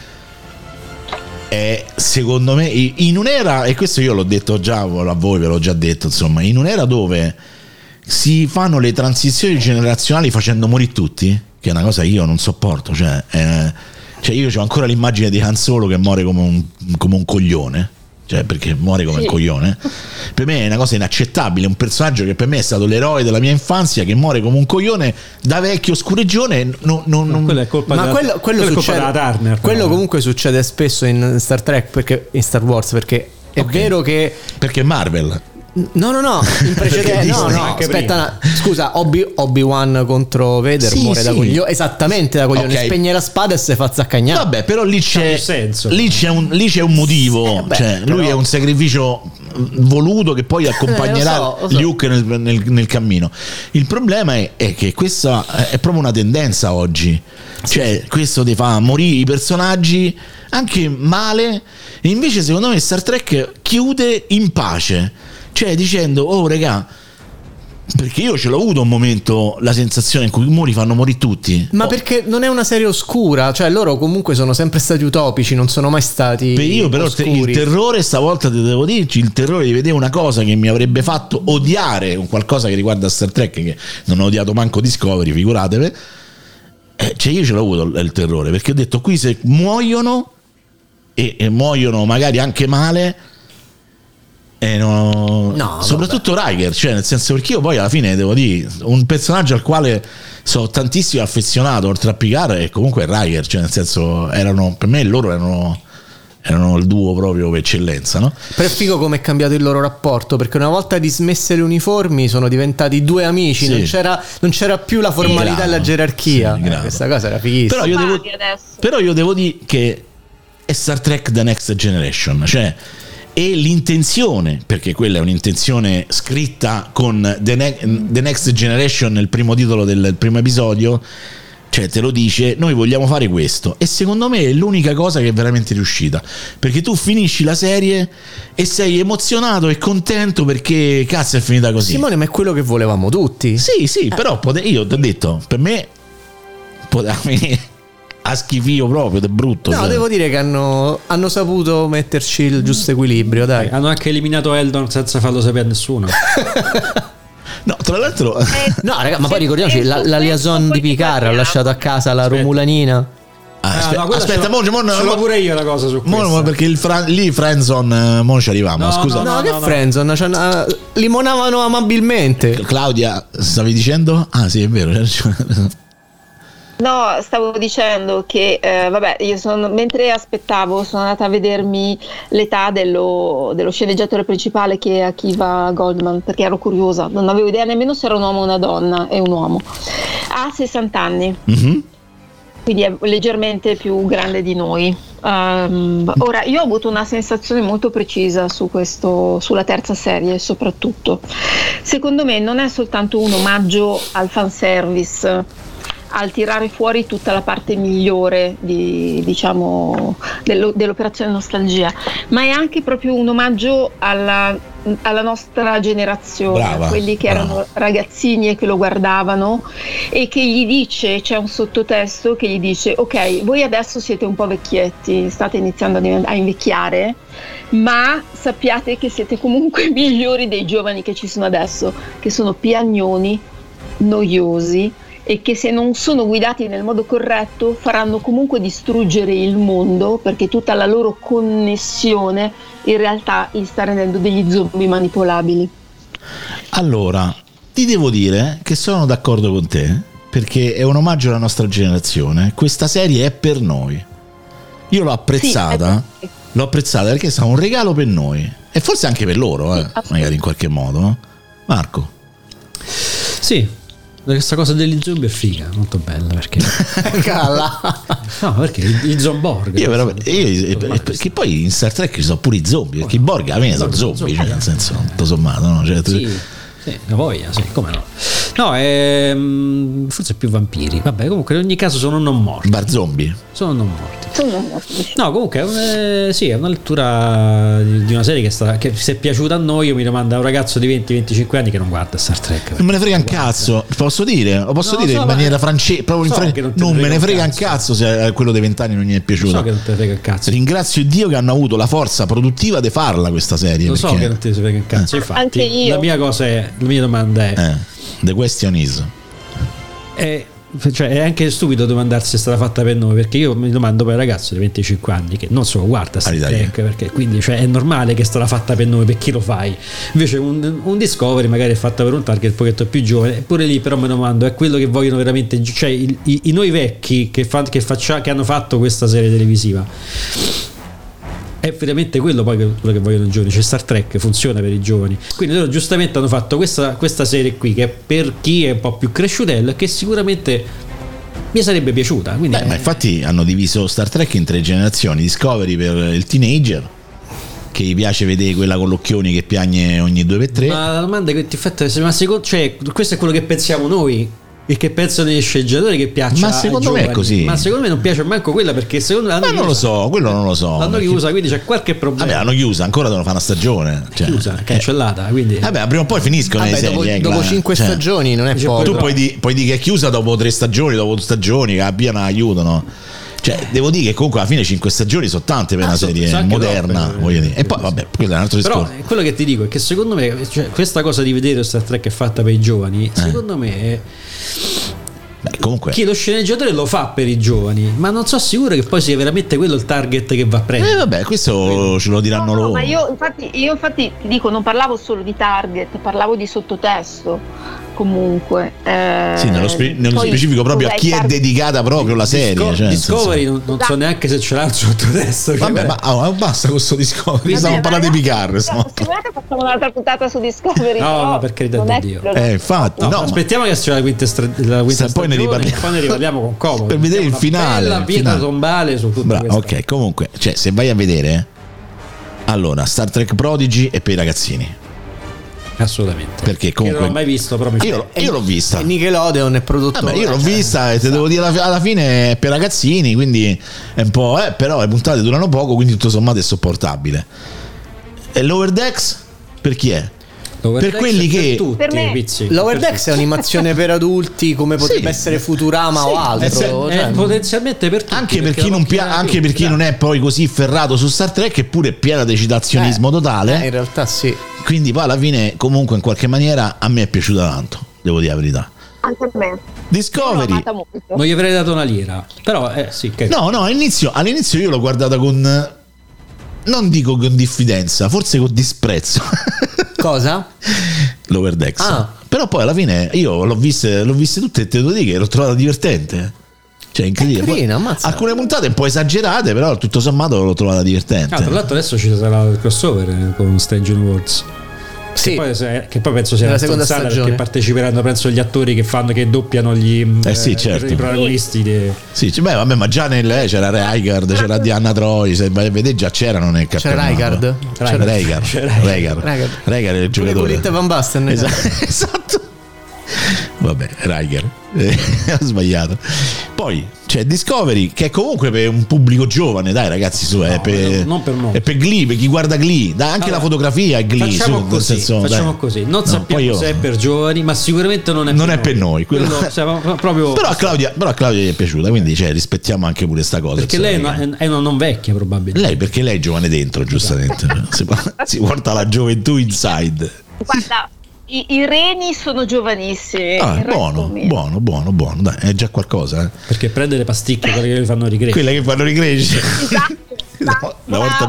Secondo me in un'era, e questo io l'ho detto già a voi, ve l'ho già detto, insomma, in un'era dove si fanno le transizioni generazionali facendo morire tutti, che è una cosa che io non sopporto, cioè io ho ancora l'immagine di Han Solo che muore come un coglione, cioè perché muore come un coglione. Per me è una cosa inaccettabile, un personaggio che per me è stato l'eroe della mia infanzia che muore come un coglione da vecchio scureggione. Quello è colpa quello succede, colpa della Turner. Quello comunque succede spesso in Star Trek, perché in Star Wars, perché è vero che perché Marvel. No, in precedente. Aspetta, scusa, Obi-Wan contro Vader muore da coglione, esattamente da coglione, spegne la spada e si fa zaccagnare. Vabbè, però lì c'è un motivo, cioè lui è un sacrificio voluto che poi accompagnerà lo so. Luke nel cammino. Il problema è che questa è proprio una tendenza oggi, cioè questo ti fa morire i personaggi anche male, e invece secondo me Star Trek chiude in pace, cioè dicendo, oh regà, perché io ce l'ho avuto un momento la sensazione in cui li fanno morire tutti, ma perché non è una serie oscura, cioè loro comunque sono sempre stati utopici, non sono mai stati io però oscuri. Il terrore stavolta te devo dirci, il terrore di vedere una cosa che mi avrebbe fatto odiare un qualcosa che riguarda Star Trek, che non ho odiato manco Discovery, figuratevi, cioè io ce l'ho avuto il terrore, perché ho detto qui se muoiono e muoiono magari anche male, soprattutto Riker, cioè nel senso, perché io poi alla fine devo dire un personaggio al quale sono tantissimo affezionato oltre a Picard è comunque Riker, cioè nel senso per me loro erano il duo proprio per eccellenza, no? Però è figo come è cambiato il loro rapporto, perché una volta dismesse le uniformi sono diventati due amici, non c'era più la formalità e la gerarchia, questa cosa era fighissima. Però io devo dire che è Star Trek The Next Generation, cioè, e l'intenzione, perché quella è un'intenzione scritta con The Next Generation nel primo titolo del primo episodio, cioè te lo dice, noi vogliamo fare questo, e secondo me è l'unica cosa che è veramente riuscita, perché tu finisci la serie e sei emozionato e contento perché cazzo è finita così. Simone, ma è quello che volevamo tutti. Sì, però io ti ho detto, per me poteva finire a schifio proprio, è brutto. No, devo dire che hanno saputo metterci il giusto equilibrio, dai. Hanno anche eliminato Eldon senza farlo sapere a nessuno. No, tra l'altro no, raga, ma poi ricordiamoci la liaison di Picard ha lasciato a casa la Romulanina. Aspetta, ce l'ho pure io la cosa su questo. Perché lì Friendzone mo ci arriviamo, scusa. No, che Friendzone, limonavano amabilmente. Claudia, stavi dicendo? Ah, sì, è vero. No, stavo dicendo che mentre aspettavo sono andata a vedermi l'età dello sceneggiatore principale, che è Akiva Goldman, perché ero curiosa, non avevo idea nemmeno se era un uomo o una donna. È un uomo, ha 60 anni, quindi è leggermente più grande di noi. Ora, io ho avuto una sensazione molto precisa sulla terza serie, soprattutto secondo me non è soltanto un omaggio al fanservice, al tirare fuori tutta la parte migliore dell'operazione nostalgia, ma è anche proprio un omaggio alla nostra generazione, a quelli che erano ragazzini e che lo guardavano, e che gli dice, c'è un sottotesto che gli dice: ok, voi adesso siete un po' vecchietti, state iniziando a invecchiare, ma sappiate che siete comunque migliori dei giovani che ci sono adesso, che sono piagnoni, noiosi, e che se non sono guidati nel modo corretto faranno comunque distruggere il mondo, perché tutta la loro connessione in realtà gli sta rendendo degli zombie manipolabili. Allora, ti devo dire che sono d'accordo con te, perché è un omaggio alla nostra generazione. Questa serie è per noi. Io l'ho apprezzata, perché è stato un regalo per noi e forse anche per loro, magari in qualche modo, no? Marco? Sì. Questa cosa degli zombie è figa, molto bella, perché no, perché i zomborg, perché poi in Star Trek ci sono pure i zombie, perché i Borg alla fine sono zombie, cioè, nel senso, tutto sommato, no? Cioè, la voglia, come no? No, forse più vampiri. Vabbè, comunque in ogni caso sono non morti. Bar zombie? Sono non morti. No, comunque è una lettura di una serie che se è piaciuta a noi. Io mi domando a un ragazzo di 20-25 anni che non guarda Star Trek. Non me ne frega un cazzo, posso dire in maniera francese, proprio non me ne frega un cazzo se a quello dei 20 anni non gli è piaciuto. So che non te frega un cazzo. Ringrazio Dio che hanno avuto la forza produttiva di farla questa serie. Lo so che non te frega un cazzo, infatti. Anche io. La mia domanda è the question is cioè è anche stupido domandarsi se è stata fatta per noi, perché io mi domando poi ragazzo di 25 anni che non solo guarda Star Trek, perché quindi è normale che è stata fatta per noi, per chi lo fai. Invece un Discovery magari è fatta per un target un pochetto più giovane, eppure lì però mi domando è quello che vogliono veramente, cioè i noi vecchi che hanno fatto questa serie televisiva, è veramente quello poi quello che vogliono i giovani. Cioè Star Trek funziona per i giovani, quindi loro giustamente hanno fatto questa serie qui che è per chi è un po' più cresciutello, che sicuramente mi sarebbe piaciuta. Quindi ma infatti hanno diviso Star Trek in 3 generazioni: Discovery per il teenager, che gli piace vedere quella con l'occhioni che piagne ogni 2x3. Ma la domanda che ti faccio, cioè questo è quello che pensiamo noi e che pensano gli sceneggiatori che piaccia, ma secondo me è così. Ma secondo me non piace manco quella, perché secondo me non lo so, quello non lo so. L'hanno chiusa, quindi c'è qualche problema. Vabbè, l'hanno chiusa, ancora devono fare una stagione, chiusa, cancellata, quindi vabbè, prima o poi finiscono le serie. Dopo 5 stagioni non è poco. Tu puoi dire che è chiusa dopo 3 stagioni, dopo 2 stagioni, che abbiano aiutano. Cioè, devo dire che comunque alla fine 5 stagioni sono tante per una serie moderna, voglio dire. E poi vabbè, quello è un altro discorso. Però quello che ti dico è che secondo me, cioè, questa cosa di vedere Star Trek è fatta per i giovani, secondo me comunque chi lo sceneggiatore lo fa per i giovani, ma non sono sicuro che poi sia veramente quello il target che va a prendere. Vabbè, questo ce lo diranno loro. Ma io infatti ti dico, non parlavo solo di target, parlavo di sottotesto. Comunque sì, nello specifico proprio a chi è dedicata proprio la serie. Discovery non so neanche se ce l'ha il sottotesto. Vabbè, ma basta con sto Discovery. Stiamo parlando di Picard. Sicuramente facciamo un'altra puntata su Discovery. No, per carità di Dio. Infatti, aspettiamo che sia la quinta stagione, poi ne riparliamo con comodo per vedere il finale. Bella pietra tombale su tutto questo. Ok, comunque, cioè, se vai a vedere Allora, Star Trek Prodigy è per i ragazzini. Assolutamente. Perché comunque io non l'ho mai visto, però io l'ho vista. E Nickelodeon è prodotto. Io l'ho vista e te devo dire alla fine è per ragazzini, quindi è un po', però le puntate durano poco, quindi tutto sommato è sopportabile. E Lower Decks per chi è? Per quelli che per me Lower Decks è un'animazione per adulti, come potrebbe essere Futurama o altro, è potenzialmente per tutti, anche per chi non anche per chi non è poi così ferrato su Star Trek, eppure è piena di citazionismo totale. In realtà sì. Quindi poi alla fine comunque in qualche maniera a me è piaciuta tanto, devo dire la verità. Anche a me. Discovery non gli avrei dato una lira, però sì che... No, all'inizio io l'ho guardata con, non dico con diffidenza, forse con disprezzo. Cosa? Lower Decks. Però poi alla fine io l'ho viste tutte e te lo dico che l'ho trovata divertente. Cioè incredibile. Carina, alcune puntate un po' esagerate, però tutto sommato l'ho trovata divertente. Tra l'altro adesso ci sarà il crossover con Strange New Worlds. Sì. Che poi penso sia la seconda stagione, perché parteciperanno penso gli attori che doppiano gli certo. i protagonisti sì, vabbè, ma già c'era Rijkaard, c'era Diana Troy, se vedete già c'erano nel campionato. C'era Rijkaard è il giocatore. Pure Van Basten. Esatto. Vabbè, Rijkaard ho sbagliato. Poi c'è Discovery, che è comunque per un pubblico giovane, dai ragazzi, non per noi. È per Glee, per chi guarda Glee, anche la fotografia è Glee. Facciamo così. Non sappiamo se è per giovani, ma sicuramente non è per noi. Proprio... Però a Claudia gli è piaciuta, quindi rispettiamo anche pure sta cosa. Perché lei è una non vecchia probabilmente. Perché lei è giovane dentro, giustamente. si porta la gioventù inside. Guarda, i reni sono giovanissimi. Buono, dai, è già qualcosa. Perché prende le pasticche, quelle che le fanno ricrescere. Quelle che fanno ricrescere. Esatto. Una volta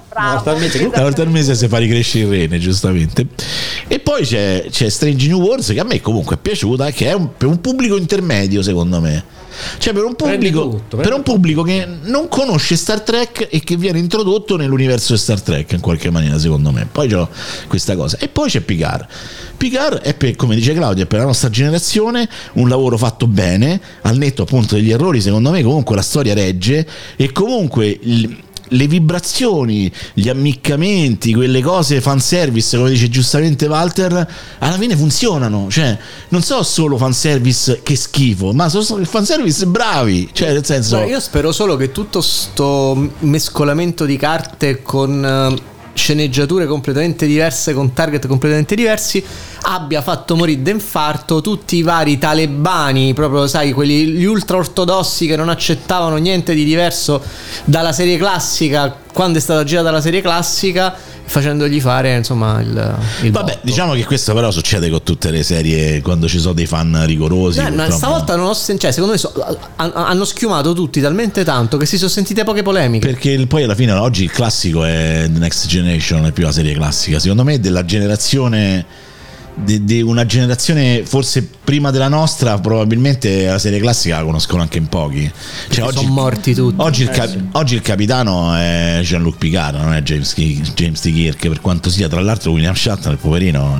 al mese si fa ricrescere il rene, giustamente. E poi c'è Strange New Worlds, che a me comunque è piaciuta, che è per un pubblico intermedio, secondo me. Cioè per un pubblico che non conosce Star Trek e che viene introdotto nell'universo di Star Trek in qualche maniera, secondo me. Poi c'ho questa cosa. E poi c'è Picard è per, come dice Claudia, è per la nostra generazione, un lavoro fatto bene, al netto appunto degli errori. Secondo me comunque la storia regge, e comunque le vibrazioni, gli ammiccamenti, quelle cose fanservice, come dice giustamente Walter, alla fine funzionano. Cioè non so solo fanservice che schifo, ma sono fanservice bravi. Cioè nel senso, io spero solo che tutto sto mescolamento di carte con sceneggiature completamente diverse, con target completamente diversi, abbia fatto morire d'infarto tutti i vari talebani, proprio sai, gli ultra ortodossi che non accettavano niente di diverso dalla serie classica quando è stata girata la serie classica, facendogli fare insomma il vabbè botto. Diciamo che questo però succede con tutte le serie quando ci sono dei fan rigorosi. Ma stavolta non ho secondo me hanno schiumato tutti talmente tanto che si sono sentite poche polemiche, perché poi alla fine oggi il classico è The Next Generation, non è più la serie classica, secondo me, della generazione di una generazione forse prima della nostra. Probabilmente la serie classica la conoscono anche in pochi, cioè, oggi sono morti tutti. Oggi il capitano è Jean-Luc Picard, non è James T. Kirk, per quanto sia tra l'altro William Shatner, il poverino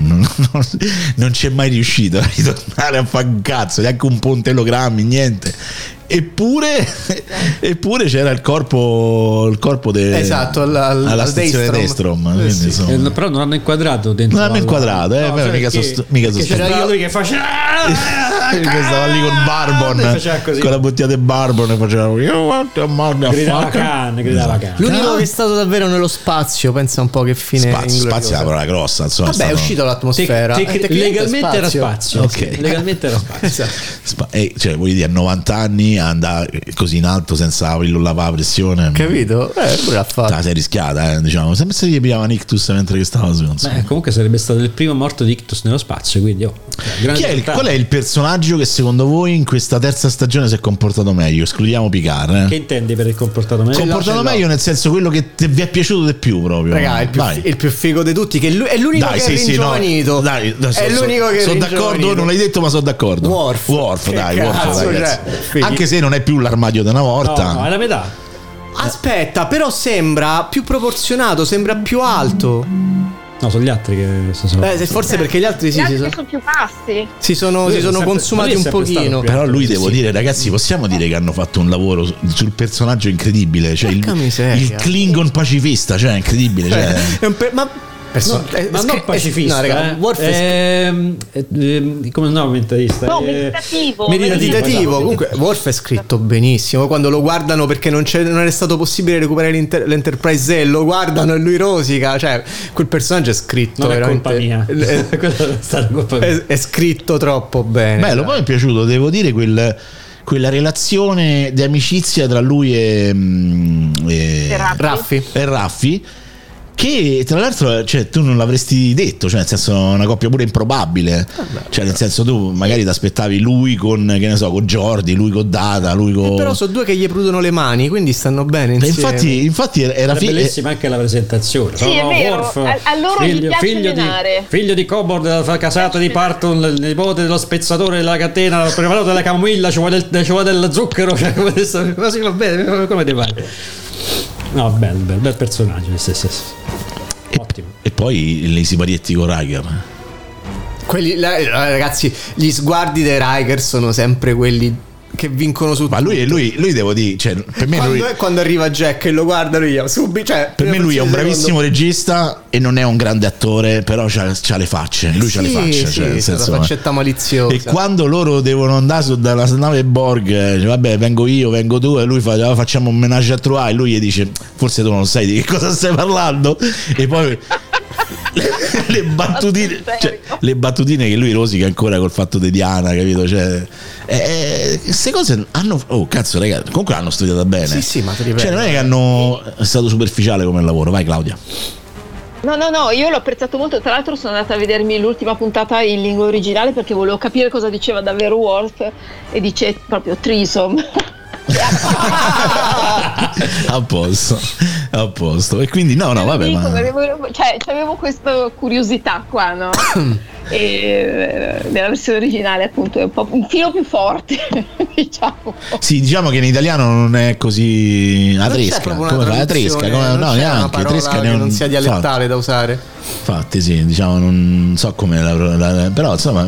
non c'è mai riuscito a ritornare a fare un cazzo, neanche un pontelogrammi, niente. Eppure c'era il corpo esatto alla stazione Daystrom, però non hanno inquadrato dentro. Non hanno inquadrato, mica c'era lui che faceva che stava lì con Barbon, con la bottiglia di Barbon, e faceva gridava can. L'unico che è stato davvero nello spazio, pensa un po' che fine spazio però la grossa, insomma. Vabbè, è uscito l'atmosfera, legalmente era spazio. Ok, legalmente era spazio. Cioè vuoi dire, a 90 anni andare così in alto senza lavare la pressione, capito? Pure l'ha fatto. Sei rischiata, diciamo. Sempre se gli pigliava Ictus mentre che stava su. Comunque sarebbe stato il primo morto di Ictus nello spazio, quindi qual è il personaggio che secondo voi in questa terza stagione si è comportato meglio? Escludiamo Picard. Che intendi per il comportato meglio? Comportato meglio nel senso quello che vi è piaciuto di più, proprio. Raga, il più figo di tutti, che è l'unico che è ringiovanito. È l'unico che sono d'accordo, non l'hai detto ma sono d'accordo. Worf, dai, ragazzi. Anche se non è più l'armadio di una volta. No, è la metà. Aspetta, però sembra più proporzionato, sembra più alto. No, sono gli altri che forse perché gli altri sono più bassi. si sono consumati un pochino. Però lui, devo dire, ragazzi, possiamo dire che hanno fatto un lavoro sul personaggio incredibile, cioè il Klingon pacifista, cioè incredibile, cioè. Ma non pacifista, no, raga, Worf come no, mentalista. No, meditativo. Comunque Worf è scritto benissimo. Quando lo guardano, perché non è stato possibile recuperare l'Enterprise, lo guardano e lui rosica. Cioè, quel personaggio è scritto non veramente. È colpa mia. È scritto troppo bene. Bello, poi mi è piaciuto, devo dire, quella relazione di amicizia tra lui e Raffi. Che tra l'altro, cioè, tu non l'avresti detto, cioè nel senso, una coppia pure improbabile. Cioè nel senso, tu magari ti aspettavi lui con, che ne so, con Jordi, lui con Data, lui con. Però sono due che gli prudono le mani, quindi stanno bene insieme. Infatti era bellissima anche la presentazione. Sì, è vero. Worf, a loro gli piace menare. Figlio di Coburn, casato di Parton, il nipote dello spezzatore della catena, preparato della camomilla, ci vuole dello zucchero, cioè, così va bene, come ti pare. No, bel personaggio. Ottimo. E poi le siparietti con Riker. Quelli, ragazzi, gli sguardi dei Riker sono sempre quelli che vincono su. Ma lui devo dire, cioè, per me quando arriva Jack e lo guarda, lui subito, cioè, per me lui è un bravissimo regista e non è un grande attore, però c'ha le facce, lui c'ha le facce, cioè, nel senso, la faccetta maliziosa. E quando loro devono andare dalla nave Borg, vabbè, vengo io, vengo tu, e lui fa, facciamo un menage à trois, e lui gli dice, forse tu non sai di che cosa stai parlando, e poi le battutine che lui rosica ancora col fatto di Diana, capito? Cioè, queste cose hanno, cazzo, ragazzi, comunque hanno studiato bene. Sì, ma ti ripeto, cioè non è che hanno è stato superficiale come lavoro. Vai, Claudia. No, io l'ho apprezzato molto. Tra l'altro sono andata a vedermi l'ultima puntata in lingua originale perché volevo capire cosa diceva davvero Worf, e dice proprio threesome. a posto. E quindi no, vabbè, avevo questa curiosità qua, no? E nella versione originale appunto è un filo più forte, diciamo. Sì, diciamo che in italiano non è così atresca, neanche tresca, non sia dialettale da usare. Infatti sì, diciamo, non so come però insomma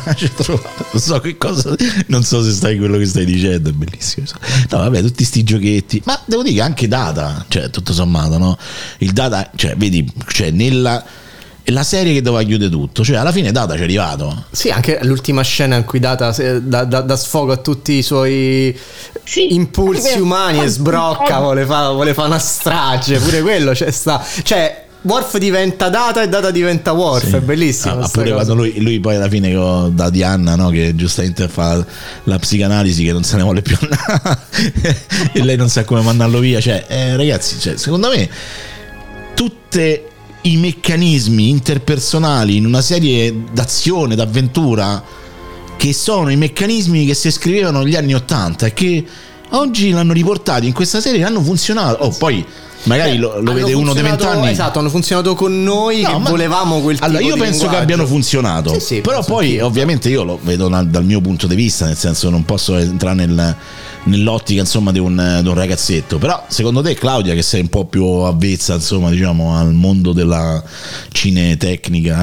non so se stai quello che stai dicendo, è bellissimo. No, vabbè, tutti sti giochetti, ma devo dire che anche Data, cioè tutto sommato, no? Il Data, cioè vedi, cioè la serie che doveva chiudere tutto, cioè alla fine Data ci è arrivato. Sì, anche l'ultima scena in cui Data dà sfogo a tutti i suoi impulsi umani e sbrocca, vuole fare una strage, pure quello cioè Worf diventa Data e Data diventa Worf, sì. È bellissimo. Ma pure quando lui poi alla fine da Diana, no, che giustamente fa la psicanalisi, che non se ne vuole più andare e lei non sa come mandarlo via, cioè ragazzi, cioè, secondo me tutti i meccanismi interpersonali in una serie d'azione, d'avventura, che sono i meccanismi che si scrivevano negli anni '80 e che oggi l'hanno riportati in questa serie e hanno funzionato. Poi magari lo vede uno dei 20 anni. Esatto, hanno funzionato con noi, che volevamo quel tipo allora, io di penso linguaggio. Che abbiano funzionato. Sì, però poi ovviamente io lo vedo dal mio punto di vista, nel senso non posso entrare nell'ottica, insomma, di un ragazzetto. Però secondo te, Claudia, che sei un po' più avvezza, insomma, diciamo, al mondo della cinetecnica,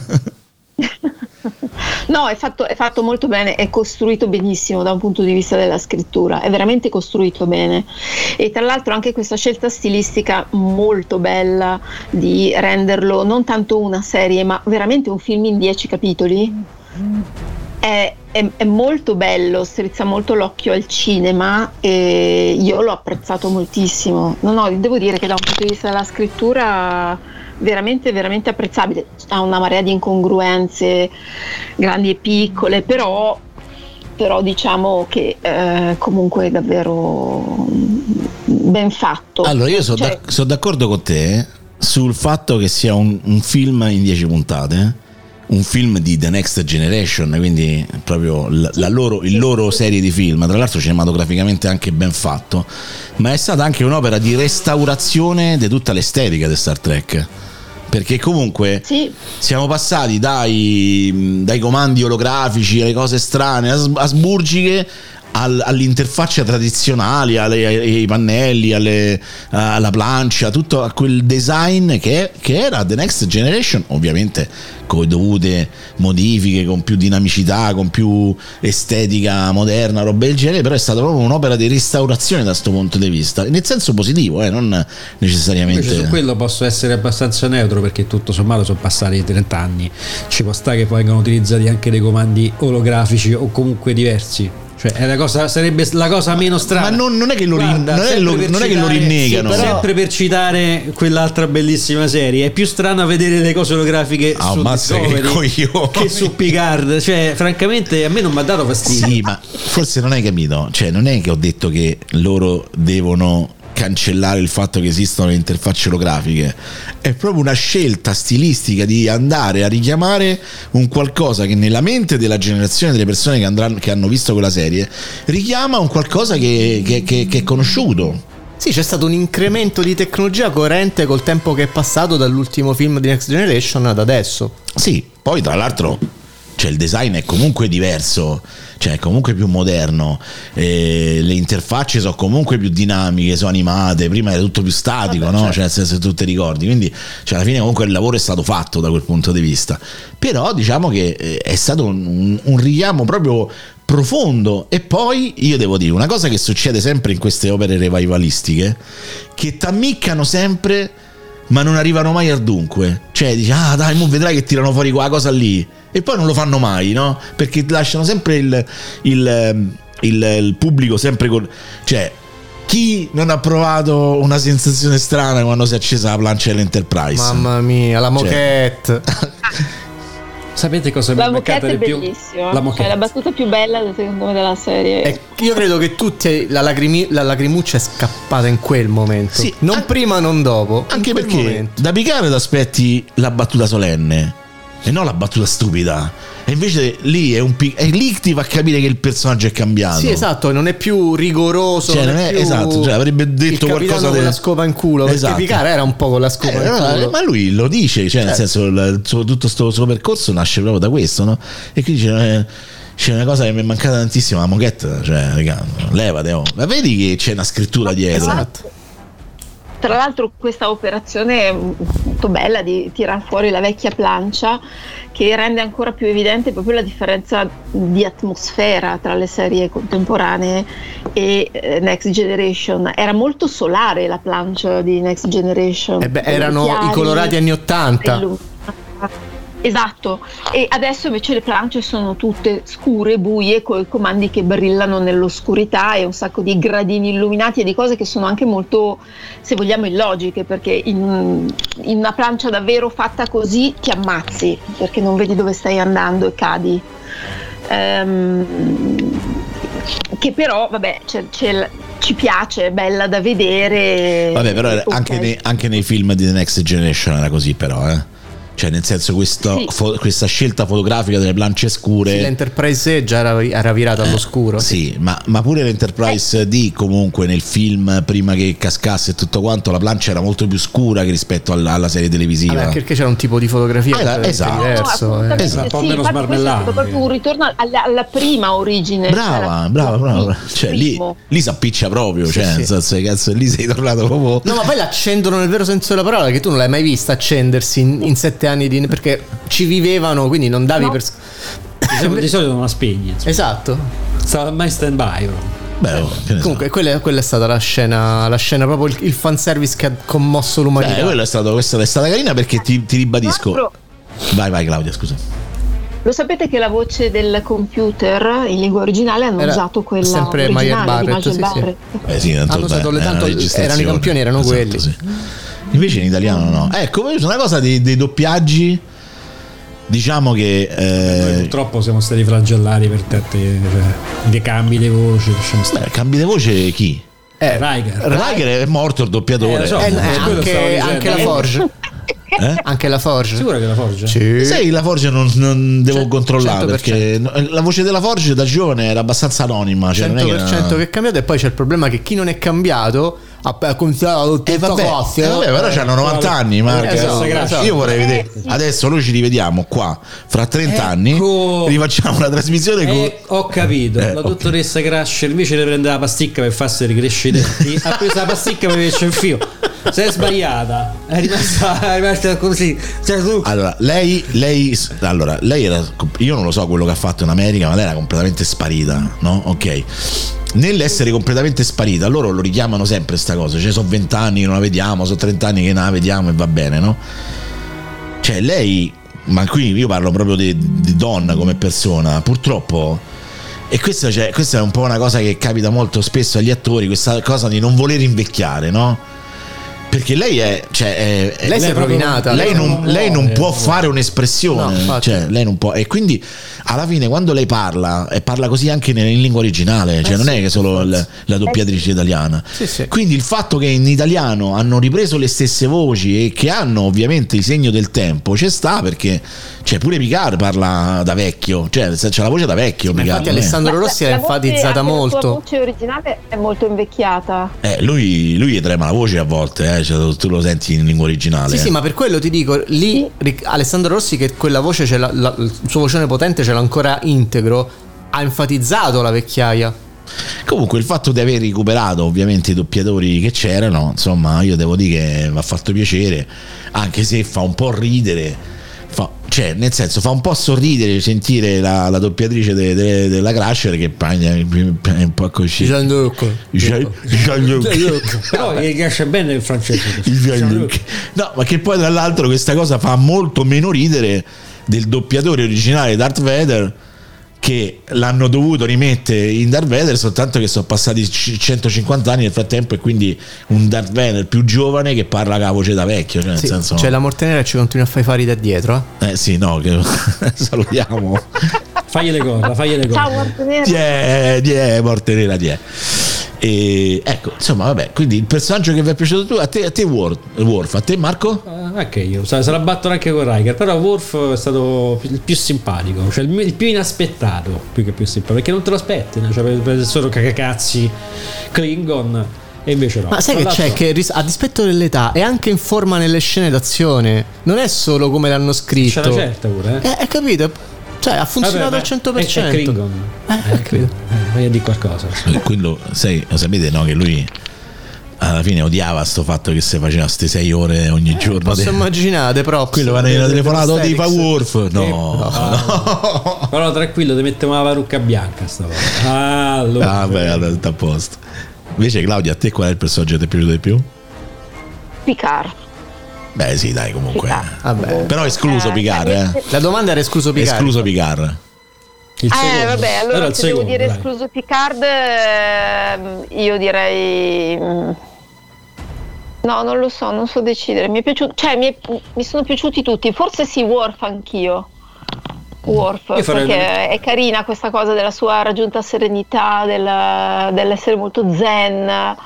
No, è fatto molto bene, è costruito benissimo da un punto di vista della scrittura, è veramente costruito bene. E tra l'altro anche questa scelta stilistica molto bella di renderlo non tanto una serie, ma veramente un film in 10 capitoli. È molto bello, strizza molto l'occhio al cinema e io l'ho apprezzato moltissimo. No, devo dire che da un punto di vista della scrittura veramente veramente apprezzabile. Ha una marea di incongruenze grandi e piccole, però diciamo che comunque è davvero ben fatto. Allora io sono d'accordo con te sul fatto che sia un film in 10 puntate, un film di The Next Generation, quindi proprio il loro serie di film, tra l'altro cinematograficamente anche ben fatto, ma è stata anche un'opera di restaurazione di tutta l'estetica di Star Trek, perché comunque siamo passati dai comandi olografici, alle cose strane, asburgiche, all'interfaccia tradizionali, ai pannelli, alla plancia, tutto a quel design che era The Next Generation, ovviamente con dovute modifiche, con più dinamicità, con più estetica moderna, roba del genere, però è stata proprio un'opera di restaurazione da questo punto di vista, nel senso positivo, non necessariamente. Invece su quello posso essere abbastanza neutro, perché tutto sommato sono passati 30 anni, ci può stare che poi vengano utilizzati anche dei comandi olografici o comunque diversi. Cioè è sarebbe la cosa meno strana. Ma non è che lo rinnegano. Sì, sempre per citare quell'altra bellissima serie, è più strano vedere le cose olografiche su Discovery che su Picard. Cioè, francamente, a me non mi ha dato fastidio. Sì, ma forse non hai capito. Cioè, non è che ho detto che loro devono cancellare il fatto che esistono le interfacce olografiche, è proprio una scelta stilistica di andare a richiamare un qualcosa che nella mente della generazione delle persone che hanno visto quella serie richiama un qualcosa che è conosciuto. Sì, c'è stato un incremento di tecnologia coerente col tempo che è passato dall'ultimo film di Next Generation ad adesso. Sì, poi tra l'altro il design è comunque diverso, cioè è comunque più moderno, le interfacce sono comunque più dinamiche, sono animate, prima era tutto più statico. Vabbè, no? Certo. Cioè, se tu ti ricordi, quindi alla fine comunque il lavoro è stato fatto da quel punto di vista, però diciamo che è stato un richiamo proprio profondo. E poi io devo dire una cosa che succede sempre in queste opere revivalistiche, che t'ammiccano sempre ma non arrivano mai al dunque, cioè dici dai, mo vedrai che tirano fuori quella cosa lì, e poi non lo fanno mai, no? Perché lasciano sempre il pubblico sempre cioè, chi non ha provato una sensazione strana quando si è accesa la plancia dell'Enterprise? Mamma mia, la moquette. Sapete cosa mi è mancata di più? Bellissima. La moquette, cioè, la battuta più bella secondo me della serie. Io credo che tutti la lacrimuccia è scappata in quel momento. Sì, non prima, non dopo. Anche perché momento. Da Picard aspetti la battuta solenne e non la battuta stupida. E invece lì è lì che ti fa capire che il personaggio è cambiato. Sì, esatto, non è più rigoroso, cioè, non è più esatto, cioè avrebbe detto qualcosa con la scopa in culo, esatto. Perché Picard era un po' con la scopa in culo. Ma lui lo dice, cioè nel senso tutto sto suo percorso nasce proprio da questo, no? E quindi c'è una cosa che mi è mancata tantissimo, la moquette, cioè raga, levate, ma vedi che c'è una scrittura dietro. Esatto. Tra l'altro questa operazione è molto bella di tirar fuori la vecchia plancia, che rende ancora più evidente proprio la differenza di atmosfera tra le serie contemporanee e Next Generation. Era molto solare la plancia di Next Generation. Erano i colorati anni 80. Esatto, e adesso invece le plance sono tutte scure, buie, con i comandi che brillano nell'oscurità e un sacco di gradini illuminati e di cose che sono anche molto, se vogliamo, illogiche, perché in una plancia davvero fatta così ti ammazzi perché non vedi dove stai andando e cadi. Che però vabbè ci piace, è bella da vedere. Vabbè, però anche nei film di The Next Generation era così, però cioè nel senso questa scelta fotografica delle plance scure. Sì, l'Enterprise già era virata all'oscuro. Sì, ma pure l'Enterprise D comunque nel film, prima che cascasse e tutto quanto, la plancia era molto più scura che rispetto alla serie televisiva. Perché c'era un tipo di fotografia diverso. No, un po' meno smarmellato. Proprio un ritorno alla prima origine. Brava. Cioè lì si appiccia proprio, sì, cioè nel senso che cazzo lì sei tornato proprio. No, ma poi l'accendono nel vero senso della parola, che tu non l'hai mai vista accendersi in 7 anni perché ci vivevano, quindi non davi per di solito non la spegni, insomma. Esatto, stava mai stand by. Comunque quella è stata la scena proprio il fanservice che ha commosso l'umanità. Questa è stata carina, perché ti ribadisco. Vai Claudia, scusa. Lo sapete che la voce del computer in lingua originale hanno usato quella sempre originale Barrett, di Barrett. Sì, hanno usato erano i campioni, erano quelli. Sì. Invece in italiano no. Ecco, una cosa dei doppiaggi, diciamo che noi purtroppo siamo stati flagellati per dei cambi di voce. Cambi di voce chi? Riker è morto, il doppiatore. Anche la Forge. Anche la Forge. Sicuro che la Forge? Sì. Sai, la Forge non devo controllare 100%. Perché la voce della Forge da giovane era abbastanza anonima, cioè 100% che è cambiato. E poi c'è il problema che chi non è cambiato ha considerato tutto costi. Vabbè, però c'hanno 90 anni, Marco. Esatto. Io vorrei vedere. Adesso noi ci rivediamo qua fra 30 anni. Rifacciamo una trasmissione ho capito. La dottoressa Crusher invece di prendere la pasticca per farsi ricrescere i denti, ha preso la pasticca per invece il filo. Si è sbagliata, è rimasta così. Cioè, tu... Allora, lei era, io non lo so quello che ha fatto in America, ma lei era completamente sparita, no? Ok. Nell'essere completamente sparita, loro lo richiamano sempre sta cosa, cioè sono 20 anni che non la vediamo, sono 30 anni che non la vediamo e va bene, no? Cioè lei, ma qui io parlo proprio di donna come persona, purtroppo, e questa è un po' una cosa che capita molto spesso agli attori, questa cosa di non voler invecchiare, no? Perché lei lei si è rovinata, lei non può fare un'espressione, no, cioè lei non può, e quindi alla fine quando lei parla così anche in lingua originale, cioè non è che solo la doppiatrice italiana. Sì. Quindi il fatto che in italiano hanno ripreso le stesse voci e che hanno ovviamente il segno del tempo c'è sta, perché cioè pure Picard parla da vecchio, cioè c'è la voce da vecchio. Picard, infatti Alessandro Rossi l'ha enfatizzata molto. La voce originale è molto invecchiata. Lui trema la voce a volte, cioè, tu lo senti in lingua originale. Sì, ma per quello ti dico, lì Alessandro Rossi, che quella voce il suo vocione potente ce l'ha ancora integro, ha enfatizzato la vecchiaia. Comunque il fatto di aver recuperato ovviamente i doppiatori che c'erano, insomma, io devo dire che mi ha fatto piacere, anche se fa un po' ridere. Cioè, nel senso, fa un po' sorridere sentire la doppiatrice della Crusher che è un po' così. Jean-Luc. Però gli piace bene il francese. No, ma che poi tra l'altro questa cosa fa molto meno ridere del doppiatore originale Darth Vader, che l'hanno dovuto rimettere in Darth Vader soltanto che sono passati 150 anni nel frattempo, e quindi un Darth Vader più giovane che parla con la voce da vecchio, cioè, nel senso... C'è la Morte Nera e ci continua a fare i fari da dietro. Sì, no, che salutiamo. Fagli le cose. Ciao Morte Nera. Morte Nera. E ecco, insomma, vabbè, quindi il personaggio che vi è piaciuto a te Worf, a te Marco? Anche io, se la battono anche con Riker, però Worf è stato il più simpatico, cioè il più inaspettato, più che più simpatico, perché non te lo aspetti, no? Cioè per solo cacacazzi Klingon, e invece no. Ma sai che c'è, che a dispetto dell'età è anche in forma nelle scene d'azione, non è solo come l'hanno scritto. C'è una certa pure, hai capito? Cioè ha funzionato al 100%. È Klingon. Voglio dire qualcosa. Quello, lo sapete, no? Che lui alla fine odiava sto fatto che si faceva queste 6 ore ogni giorno. Posso immaginare, però quello va nella telefonata ti fa Worf. No. Però tranquillo, ti mettiamo la parrucca bianca stavolta. Allora. Beh, sta a posto. Invece Claudia, a te qual è il personaggio che ti è piaciuto di più? Picard. Beh sì, dai, comunque. Vabbè. Però escluso Picard, La domanda era escluso Picard. Escluso Picard. Vabbè, allora se devo dire escluso Picard, io direi no, non lo so, non so decidere. Mi è piaciuto, cioè mi sono piaciuti tutti, forse sì, Worf anch'io. Worf, perché è carina questa cosa della sua raggiunta serenità, dell'essere molto zen,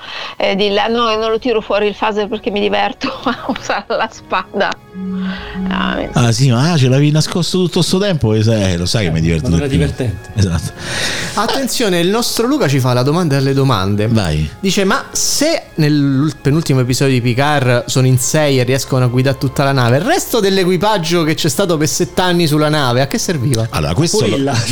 no, non lo tiro fuori il phaser perché mi diverto a usare la spada. Sì, ma ce l'avevi nascosto tutto sto tempo, lo sai che mi diverte. Non era divertente. Esatto. Attenzione, il nostro Luca ci fa la domanda delle domande. Vai. Dice: ma se nel penultimo episodio di Picard sono in 6 e riescono a guidare tutta la nave, il resto dell'equipaggio che c'è stato per 7 anni sulla nave, a che serviva? Allora, questa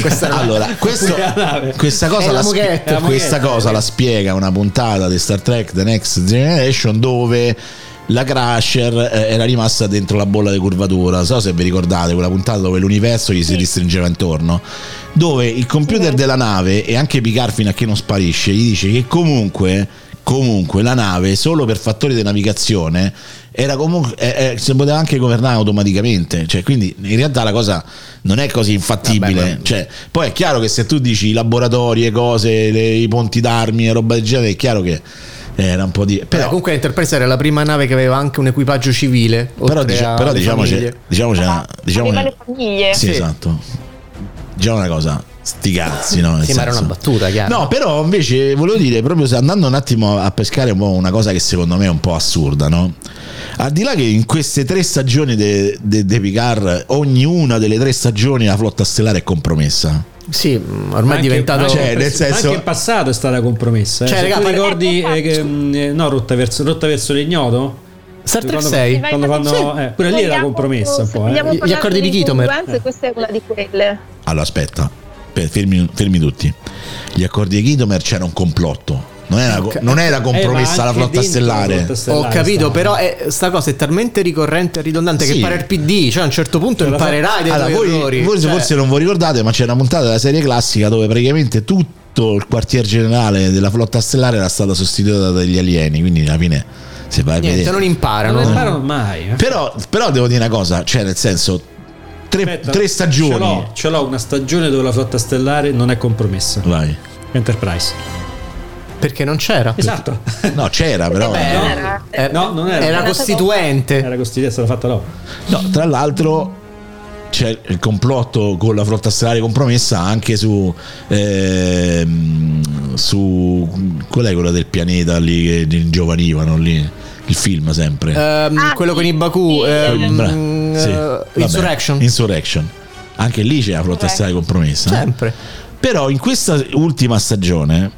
cosa la spiega una puntata di Star Trek The Next Generation, dove la Crusher era rimasta dentro la bolla di curvatura. Non so se vi ricordate quella puntata dove l'universo gli si ristringeva intorno, dove il computer della nave, e anche Picard fino a che non sparisce, gli dice che comunque la nave, solo per fattori di navigazione, era comunque si poteva anche governare automaticamente, cioè, quindi in realtà la cosa non è così infattibile. Cioè, poi è chiaro che se tu dici i laboratori e cose, i ponti d'armi e roba del genere, è chiaro che era un po' di... Però comunque l'Enterprise era la prima nave che aveva anche un equipaggio civile. Però diciamo le famiglie. Sì, esatto. Diciamo una cosa, sti cazzi, no? Sì, ma era una battuta, chiaro. No, però invece volevo dire, proprio andando un attimo a pescare un po' una cosa che secondo me è un po' assurda, no? Al di là che in queste 3 stagioni di Picard, ognuna delle 3 stagioni la flotta stellare è compromessa. Sì, ormai è diventato. Cioè, nel senso, anche in passato è stata compromessa. Cioè, Se raga, tu ricordi no, rotta verso l'ignoto? Star Trek 6 quando fanno pure lì era compromessa un po'. Gli accordi di Khitomer. Questa è una di quelle. allora aspetta, fermi tutti. Gli accordi di Khitomer c'era un complotto. Non era compromessa la flotta stellare. Ho capito, però sta cosa è talmente ricorrente e ridondante che pare il PD, cioè a un certo punto imparerai dei tuoi errori. Voi forse non vi ricordate, ma c'è una puntata della serie classica dove praticamente tutto il quartier generale della flotta stellare era stata sostituita dagli alieni, quindi alla fine se vai a vedere non imparano mai. Però devo dire una cosa, cioè nel senso tre stagioni. Ce l'ho una stagione dove la flotta stellare non è compromessa. Vai. Enterprise. Perché non c'era. Esatto. No, c'era però. No, non era. Era costituente. Era costituente, è stata fatta dopo. No, tra l'altro c'è il complotto con la flotta stellare compromessa anche su qual è quella del pianeta lì che ingiovanivano lì, il film sempre. Quello con i Baku. Insurrection. Anche lì c'è la flotta stellare compromessa. Sempre. Però in questa ultima stagione,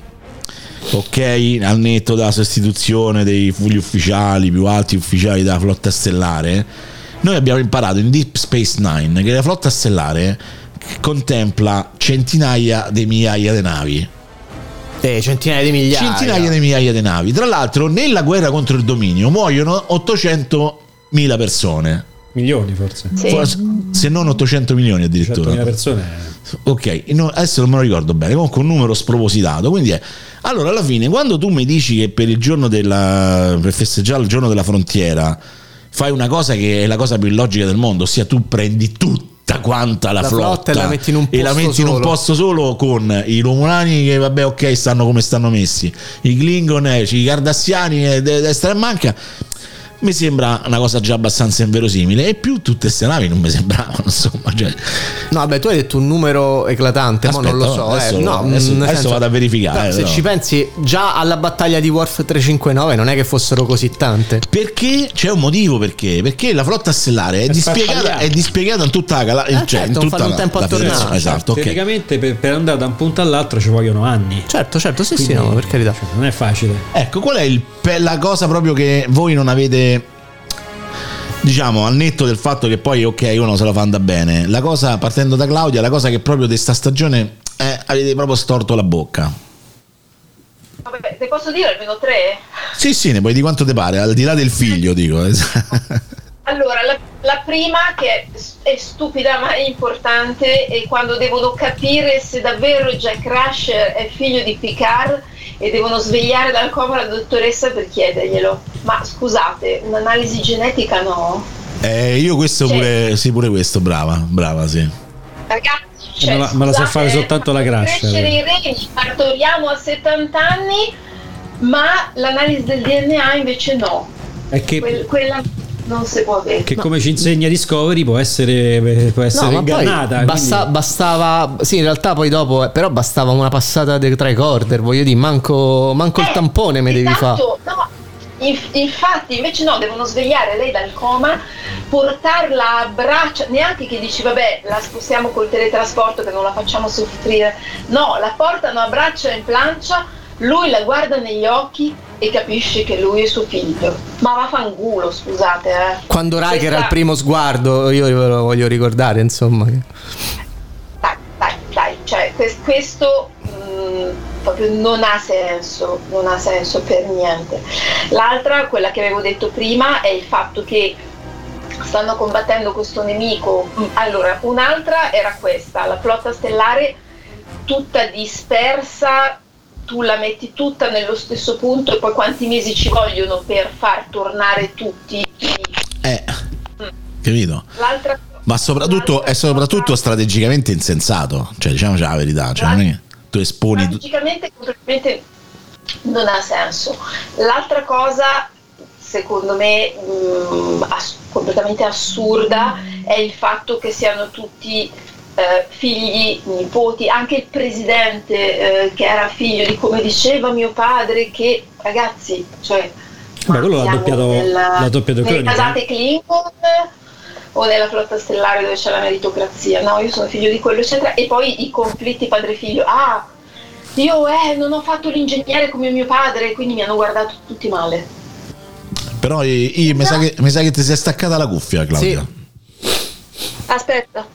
ok, al netto della sostituzione degli ufficiali più alti ufficiali della flotta stellare, noi abbiamo imparato in Deep Space Nine che la flotta stellare contempla centinaia di migliaia di navi. Centinaia di migliaia di navi. Tra l'altro nella guerra contro il dominio muoiono 800.000 persone. Milioni forse. Se non 800 milioni addirittura. 800.000 persone. Ok, adesso non me lo ricordo bene, comunque un numero spropositato. Quindi allora alla fine quando tu mi dici che per festeggiare il giorno della frontiera fai una cosa che è la cosa più illogica del mondo, ossia tu prendi tutta quanta la flotta e la metti in un posto solo con i romulani che vabbè ok stanno come stanno messi, i Klingon, i Cardassiani destra e manca, mi sembra una cosa già abbastanza inverosimile, e più tutte queste navi non mi sembravano, insomma, cioè. No, vabbè, tu hai detto un numero eclatante. Aspetta, ma non lo so, adesso vado a verificare. Se ci pensi, già alla battaglia di Worf 359 non è che fossero così tante. Perché c'è un motivo, perché la flotta stellare è dispiegata in tutta la galassia, cioè in tutta un tempo a tornare. Esatto, okay. Teoricamente per andare da un punto all'altro ci vogliono anni. Certo, sì, quindi, sì, no, per carità. Cioè, non è facile. Ecco, qual è la cosa proprio che voi non avete, diciamo, al netto del fatto che poi ok uno se lo fa andare bene, la cosa, partendo da Claudia, la cosa che proprio di sta stagione avete proprio storto la bocca? Vabbè, te posso dire almeno 3? Sì, ne puoi di quanto te pare, al di là del figlio, dico. Allora, la prima, che è stupida ma è importante, è quando devono capire se davvero Jack Crusher è figlio di Picard e devono svegliare dal coma la dottoressa per chiederglielo. Ma scusate, un'analisi genetica no? Io questo pure questo, brava, sì. Ragazzi, ma la sa fare soltanto la Crusher. Crescere i reni, partoriamo a 70 anni, ma l'analisi del DNA invece no. È che quella non si può vedere. Che come ci insegna Discovery può essere ingannata. Bastava, sì, in realtà poi dopo, però bastava una passata dei tricorder, voglio dire, manco il tampone me devi fare. No, infatti invece no, devono svegliare lei dal coma, portarla a braccia, neanche che dici vabbè la spostiamo col teletrasporto che non la facciamo soffrire, no, la portano a braccia in plancia, lui la guarda negli occhi e capisce che lui è suo figlio. Ma vaffanculo, scusate. Quando Riker era il primo sguardo, io ve lo voglio ricordare, insomma. Dai, cioè questo proprio non ha senso per niente. L'altra, quella che avevo detto prima, è il fatto che stanno combattendo questo nemico. Allora, un'altra era questa, la flotta stellare tutta dispersa, tu la metti tutta nello stesso punto e poi quanti mesi ci vogliono per far tornare tutti? Capito? L'altra, ma soprattutto è strategicamente insensato, cioè diciamoci la verità, cioè non è che tu esponi strategicamente completamente non ha senso. L'altra cosa secondo me completamente assurda è il fatto che siano tutti figli, nipoti, anche il presidente che era figlio di, come diceva mio padre, che ragazzi, cioè quello l'ha doppiato nelle casate Clinton, o nella flotta stellare dove c'è la meritocrazia. No, io sono figlio di quello, eccetera. E poi i conflitti padre-figlio. Io non ho fatto l'ingegnere come mio padre, quindi mi hanno guardato tutti male. Però mi sa che ti sei staccata la cuffia, Claudia. Sì. Aspetta.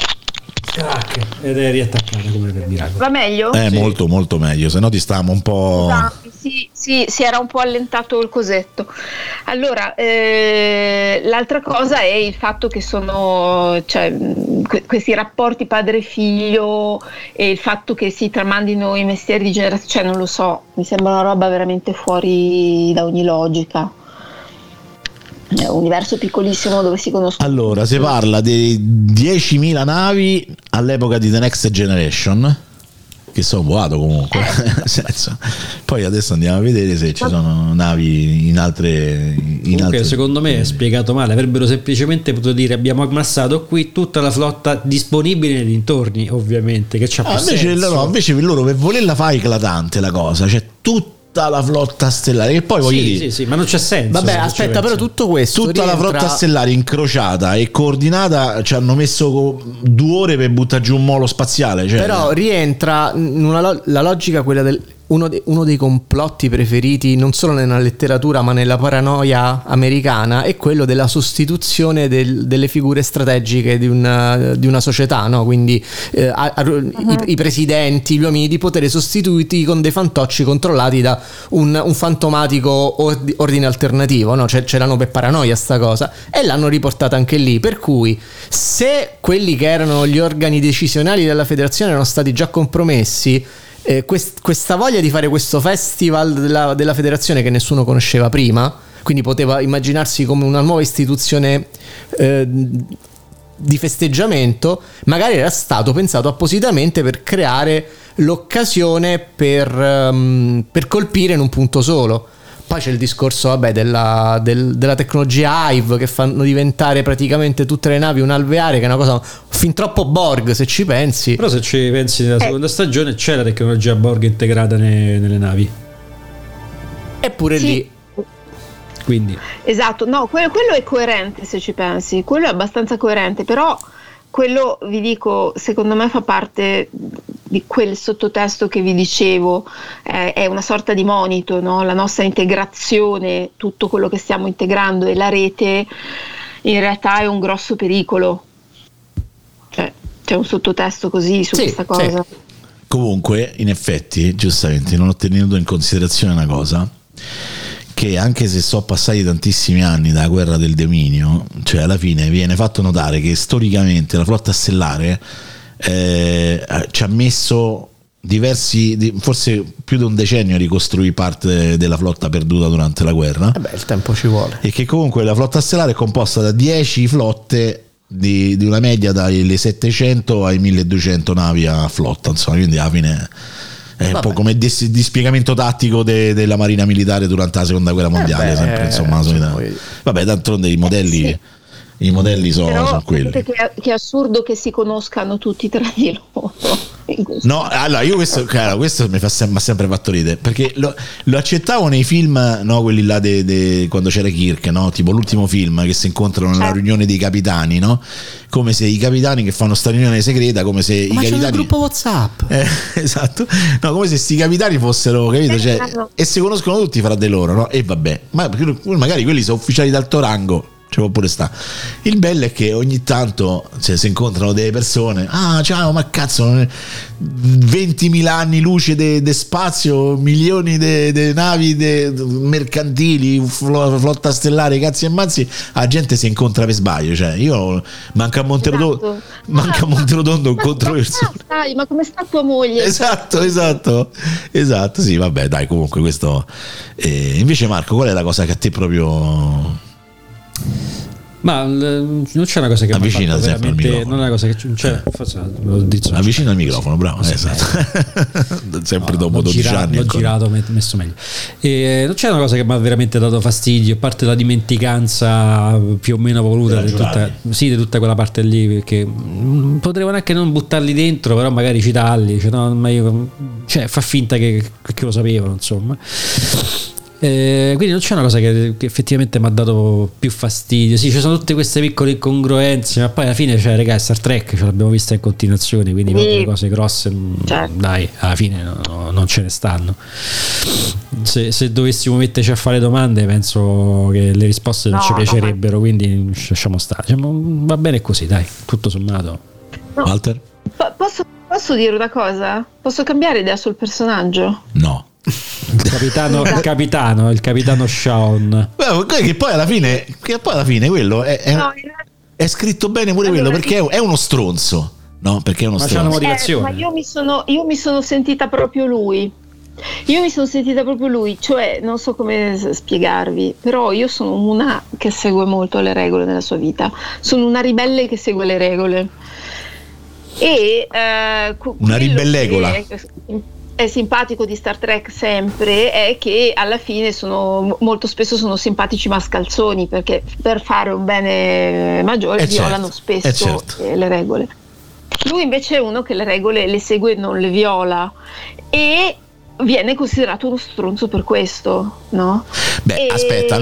Ed è riattaccata come per miracolo. Va meglio? Sì. Molto molto meglio, se no ti stavamo un po'... Sì, si era un po' allentato il cosetto. Allora, l'altra cosa è il fatto che sono, cioè, questi rapporti padre-figlio e il fatto che si tramandino i mestieri di generazione, cioè non lo so, mi sembra una roba veramente fuori da ogni logica. È un universo piccolissimo dove si conoscono. Allora, si parla di 10.000 navi all'epoca di The Next Generation, che sono voato comunque. Senso. Poi adesso andiamo a vedere se ci sono navi in altre. Comunque, secondo me è spiegato male. Avrebbero semplicemente potuto dire: abbiamo ammassato qui tutta la flotta disponibile nei dintorni, ovviamente. Che c'ha più senso. Invece loro, per volerla fare eclatante la cosa, cioè tutta la flotta stellare, che poi voglio dire, sì, ma non c'è senso. Vabbè, aspetta, però tutto questo tutta la flotta stellare incrociata e coordinata ci hanno messo 2 ore per buttare giù un molo spaziale, cioè. Però rientra in la logica, quella del uno dei complotti preferiti non solo nella letteratura ma nella paranoia americana, è quello della sostituzione delle figure strategiche di una società, no? Quindi i presidenti, gli uomini di potere sostituiti con dei fantocci controllati da un fantomatico ordine alternativo, no? Cioè, ce l'hanno per paranoia sta cosa e l'hanno riportata anche lì, per cui se quelli che erano gli organi decisionali della federazione erano stati già compromessi, questa voglia di fare questo festival della federazione che nessuno conosceva prima, quindi poteva immaginarsi come una nuova istituzione di festeggiamento, magari era stato pensato appositamente per creare l'occasione per colpire in un punto solo. Poi c'è il discorso, vabbè, della tecnologia Hive, che fanno diventare praticamente tutte le navi un alveare, che è una cosa fin troppo Borg, se ci pensi. Però se ci pensi, nella seconda stagione c'è la tecnologia Borg integrata nelle navi. Eppure sì. Lì. Quindi. Esatto, no, quello è coerente, se ci pensi. Quello è abbastanza coerente, però quello, vi dico, secondo me fa parte di quel sottotesto che vi dicevo, è una sorta di monito, no? La nostra integrazione, tutto quello che stiamo integrando e la rete in realtà è un grosso pericolo, cioè c'è un sottotesto così su questa cosa. Sì. Comunque, in effetti, giustamente, non ho tenuto in considerazione una cosa, che anche se sono passati tantissimi anni dalla guerra del dominio, cioè alla fine viene fatto notare che storicamente la flotta stellare ci ha messo forse più di un decennio a ricostruire parte della flotta perduta durante la guerra. Il tempo ci vuole. E che comunque la flotta stellare è composta da 10 flotte di una media dalle 700 ai 1200 navi a flotta, insomma, quindi alla fine è un po' come di spiegamento tattico della marina militare durante la seconda guerra mondiale, sempre insomma. Vabbè, d'altronde i modelli. Sì. I modelli sono quelli. Che è assurdo che si conoscano tutti tra di loro. No, allora io questo mi ha sempre fatto ridere, perché lo accettavo nei film, no, quelli là quando c'era Kirk, no? Tipo l'ultimo film che si incontrano nella riunione dei capitani, no? Come se i capitani che fanno sta riunione segreta, come se i capitani, c'è un gruppo WhatsApp. Esatto. No, come se sti capitani fossero, capito? Cioè, e si conoscono tutti fra di loro, no? E vabbè, ma magari quelli sono ufficiali d'alto rango. Può pure sta. Il bello è che ogni tanto si incontrano delle persone, ciao, ma cazzo, 20.000 anni luce de spazio, milioni di navi mercantili, flotta stellare, cazzi e mazzi, la gente si incontra per sbaglio, cioè io manca a Monterotondo incontro persone. Dai, ma come sta tua moglie? Esatto, sì, vabbè, dai, comunque questo invece Marco, qual è la cosa che a te proprio... Ma non c'è una cosa che avvicina sempre al microfono. Non è una cosa che c'è, avvicina al microfono, bravo, esatto. Sempre dopo 12 anni l'ho girato, messo meglio. E non c'è una cosa che mi ha veramente dato fastidio, a parte la dimenticanza più o meno voluta di tutta quella parte lì, perché potremmo neanche non buttarli dentro, però magari citarli, fa finta che lo sapevano, insomma. Quindi non c'è una cosa che effettivamente mi ha dato più fastidio. Sì, ci sono tutte queste piccole incongruenze, ma poi alla fine, cioè, ragazzi, Star Trek ce l'abbiamo vista in continuazione, quindi proprio le cose grosse, certo, dai, alla fine non ce ne stanno. Se dovessimo metterci a fare domande, penso che le risposte non ci piacerebbero, quindi lasciamo stare. Va bene così, dai, tutto sommato. Walter? Posso dire una cosa? Posso cambiare idea sul personaggio? No. Il capitano Shawn. Che poi alla fine quello è scritto bene pure quello, perché è uno stronzo, no? Perché è uno stronzo. C'è una motivazione. Ma io mi sono sentita proprio lui. Cioè, non so come spiegarvi, però io sono una che segue molto le regole nella sua vita. Sono una ribelle che segue le regole. E una ribellegola. È simpatico di Star Trek sempre è che alla fine molto spesso sono simpatici mascalzoni, perché per fare un bene maggiore violano spesso le regole. Lui invece è uno che le regole le segue e non le viola, e viene considerato uno stronzo per questo, no? Beh, aspetta,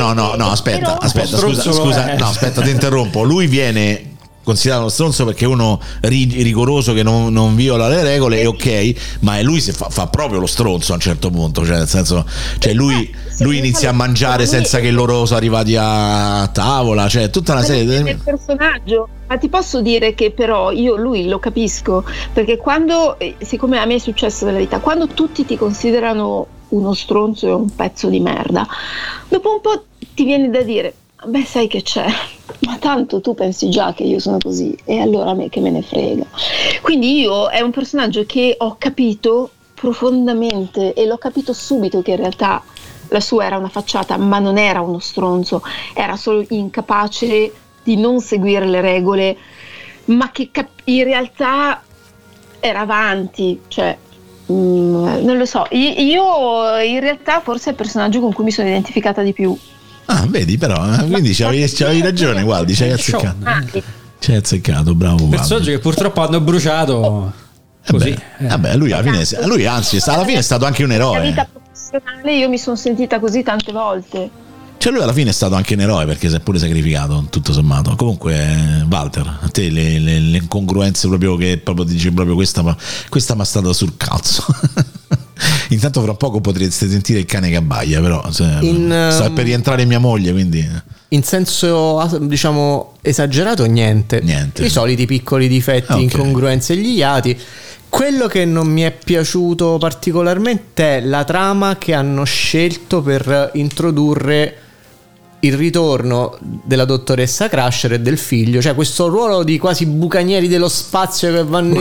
scusa, ti interrompo. Lui viene considerato uno stronzo perché è uno rigoroso che non viola le regole, è ok, ma lui fa proprio lo stronzo a un certo punto, cioè nel senso, cioè lui inizia a mangiare senza che loro sono arrivati a tavola, cioè tutta una serie di personaggio. Ma ti posso dire che però io lui lo capisco, perché quando, siccome a me è successo nella vita, quando tutti ti considerano uno stronzo e un pezzo di merda, dopo un po' ti viene da dire: beh, sai che c'è, ma tanto tu pensi già che io sono così, e allora a me che me ne frega. Quindi io è un personaggio che ho capito profondamente, e l'ho capito subito che in realtà la sua era una facciata, ma non era uno stronzo, era solo incapace di non seguire le regole, ma che in realtà era avanti, cioè non lo so, io in realtà forse è il personaggio con cui mi sono identificata di più. Ah, vedi, però, quindi c'avevi ragione, guardi, ci hai azzeccato, bravo. Personaggio che purtroppo hanno bruciato così. Vabbè, lui alla fine è stato anche un eroe. Nella vita professionale io mi sono sentita così tante volte. Cioè lui alla fine è stato anche un eroe, perché si è pure sacrificato, tutto sommato. Comunque, Walter, a te le incongruenze proprio che proprio ti dici proprio questa mi è stata sul cazzo. Intanto fra poco potreste sentire il cane che abbaia, però sta per rientrare mia moglie, quindi in senso diciamo esagerato niente. I soliti piccoli difetti, incongruenze gli. Quello che non mi è piaciuto particolarmente è la trama che hanno scelto per introdurre il ritorno della dottoressa Crusher e del figlio, cioè questo ruolo di quasi bucanieri dello spazio che vanno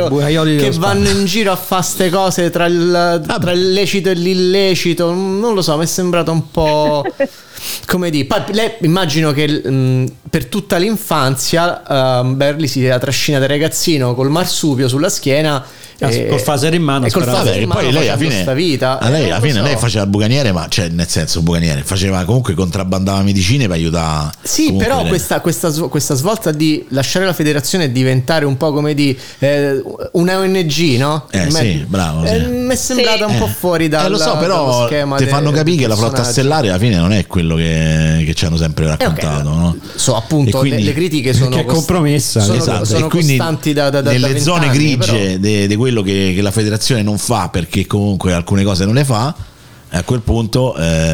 in giro a fare ste cose tra il lecito e l'illecito. Non lo so, mi è sembrato un po' come dire. Poi lei, immagino che per tutta l'infanzia Beverly si era trascinata ragazzino col marsupio sulla schiena, col phaser in mano, poi lei alla fine lei faceva il bucaniere, ma cioè nel senso bucaniere faceva comunque, contrabbandava medicine per aiutare. Sì, però questa svolta di lasciare la federazione e diventare un po' come di una ONG, no? Sì, bravo. Mi è sembrata un po' fuori lo so, però schema ti fanno capire che la flotta stellare alla fine non è quello che ci hanno sempre raccontato, no? Appunto, quindi, le critiche sono che è compromessa, sono costanti da nelle zone grigie di quello che la federazione non fa, perché comunque alcune cose non le fa, a quel punto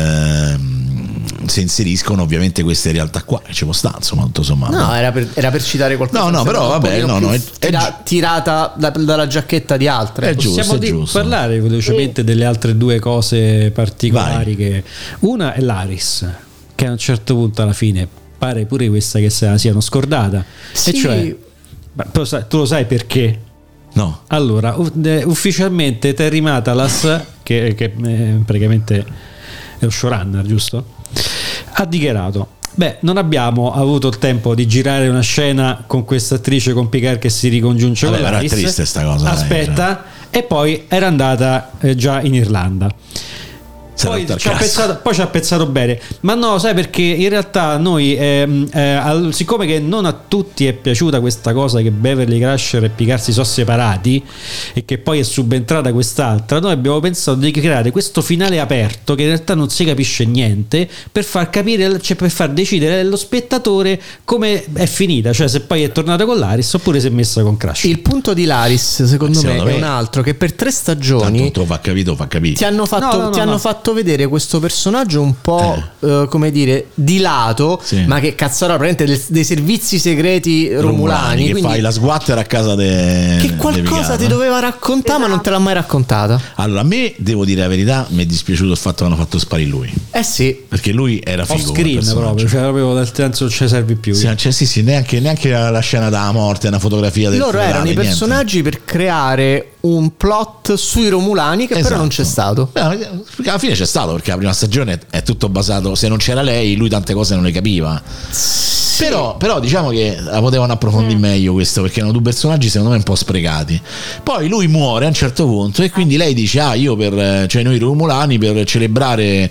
si inseriscono ovviamente queste realtà qua, che ci può stare, insomma, tutto sommato. No, era per citare qualcosa. No, però vabbè, tirata dalla giacchetta di altre. È giusto. Parlare velocemente delle altre due cose particolari. Che una è l'Aris, che a un certo punto alla fine pare pure questa che se la siano scordata. Sì. E cioè, tu lo sai perché? No. Allora, ufficialmente Terry Matalas, che praticamente è lo showrunner, giusto? Ha dichiarato: beh, non abbiamo avuto il tempo di girare una scena con questa attrice con Picard che si ricongiunge con l'Aris. Era triste sta cosa. Aspetta, e poi era andata già in Irlanda. Poi ci ha pensato bene, ma no, sai perché in realtà noi siccome che non a tutti è piaciuta questa cosa che Beverly Crusher e Picard si sono separati e che poi è subentrata quest'altra, noi abbiamo pensato di creare questo finale aperto che in realtà non si capisce niente, per far capire, cioè per far decidere allo spettatore come è finita, cioè se poi è tornata con Laris oppure si è messa con Crusher. Il punto di Laris secondo me è un altro, che per 3 stagioni fa capito. Ti hanno fatto vedere questo personaggio un po' come dire di lato, ma che cazzarola praticamente dei servizi segreti romulani, che quindi, fai la sguatter a casa che qualcosa ti doveva raccontare, ma non te l'ha mai raccontata. Allora, a me, devo dire la verità, mi è dispiaciuto il fatto che hanno fatto sparire lui. Sì, perché lui era figo off screen proprio, cioè proprio nel senso non ci serve più. Sì, neanche la scena della morte, una fotografia del loro erano i personaggi per creare un plot sui romulani che però non c'è stato. Perché alla fine c'è stato, perché la prima stagione è tutto basato, se non c'era lei lui tante cose non le capiva. Sì. Però diciamo che la potevano approfondire meglio questo, perché erano 2 personaggi secondo me un po' sprecati. Poi lui muore a un certo punto e quindi lei dice io cioè noi romulani per celebrare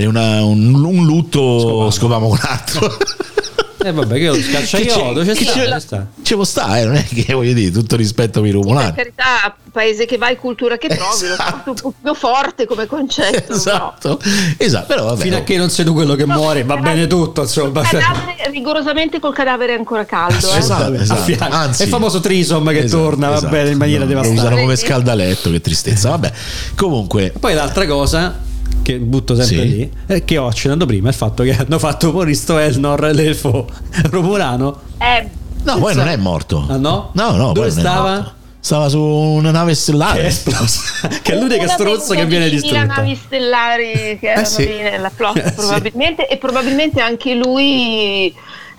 un lutto scopavamo con altro. Vabbè, che lo scacciaiolo ci può stare, non è che voglio dire, tutto rispetto per i romulani. Per carità, paese che vai, cultura che trovi, lo porto un po' più forte come concetto. Esatto, però vabbè. Fino a che non sei tu quello che muore, va bene tutto, insomma. Rigorosamente col cadavere ancora caldo. Esatto. Anzi, è il famoso Trisom che torna, va bene, in maniera devastante. Lo usano come scaldaletto, che tristezza. Vabbè, comunque. Poi l'altra cosa che butto sempre lì, che ho accennato prima, il fatto che hanno fatto Moristo Elnor, l'elfo romulano. No, poi non è morto. Ah no? No. Dove stava? Stava su una nave stellare. Che è esplosa. Che è l'unica stronza che viene distrutta. Navi stellari che erano lì nella flotta probabilmente, e probabilmente anche lui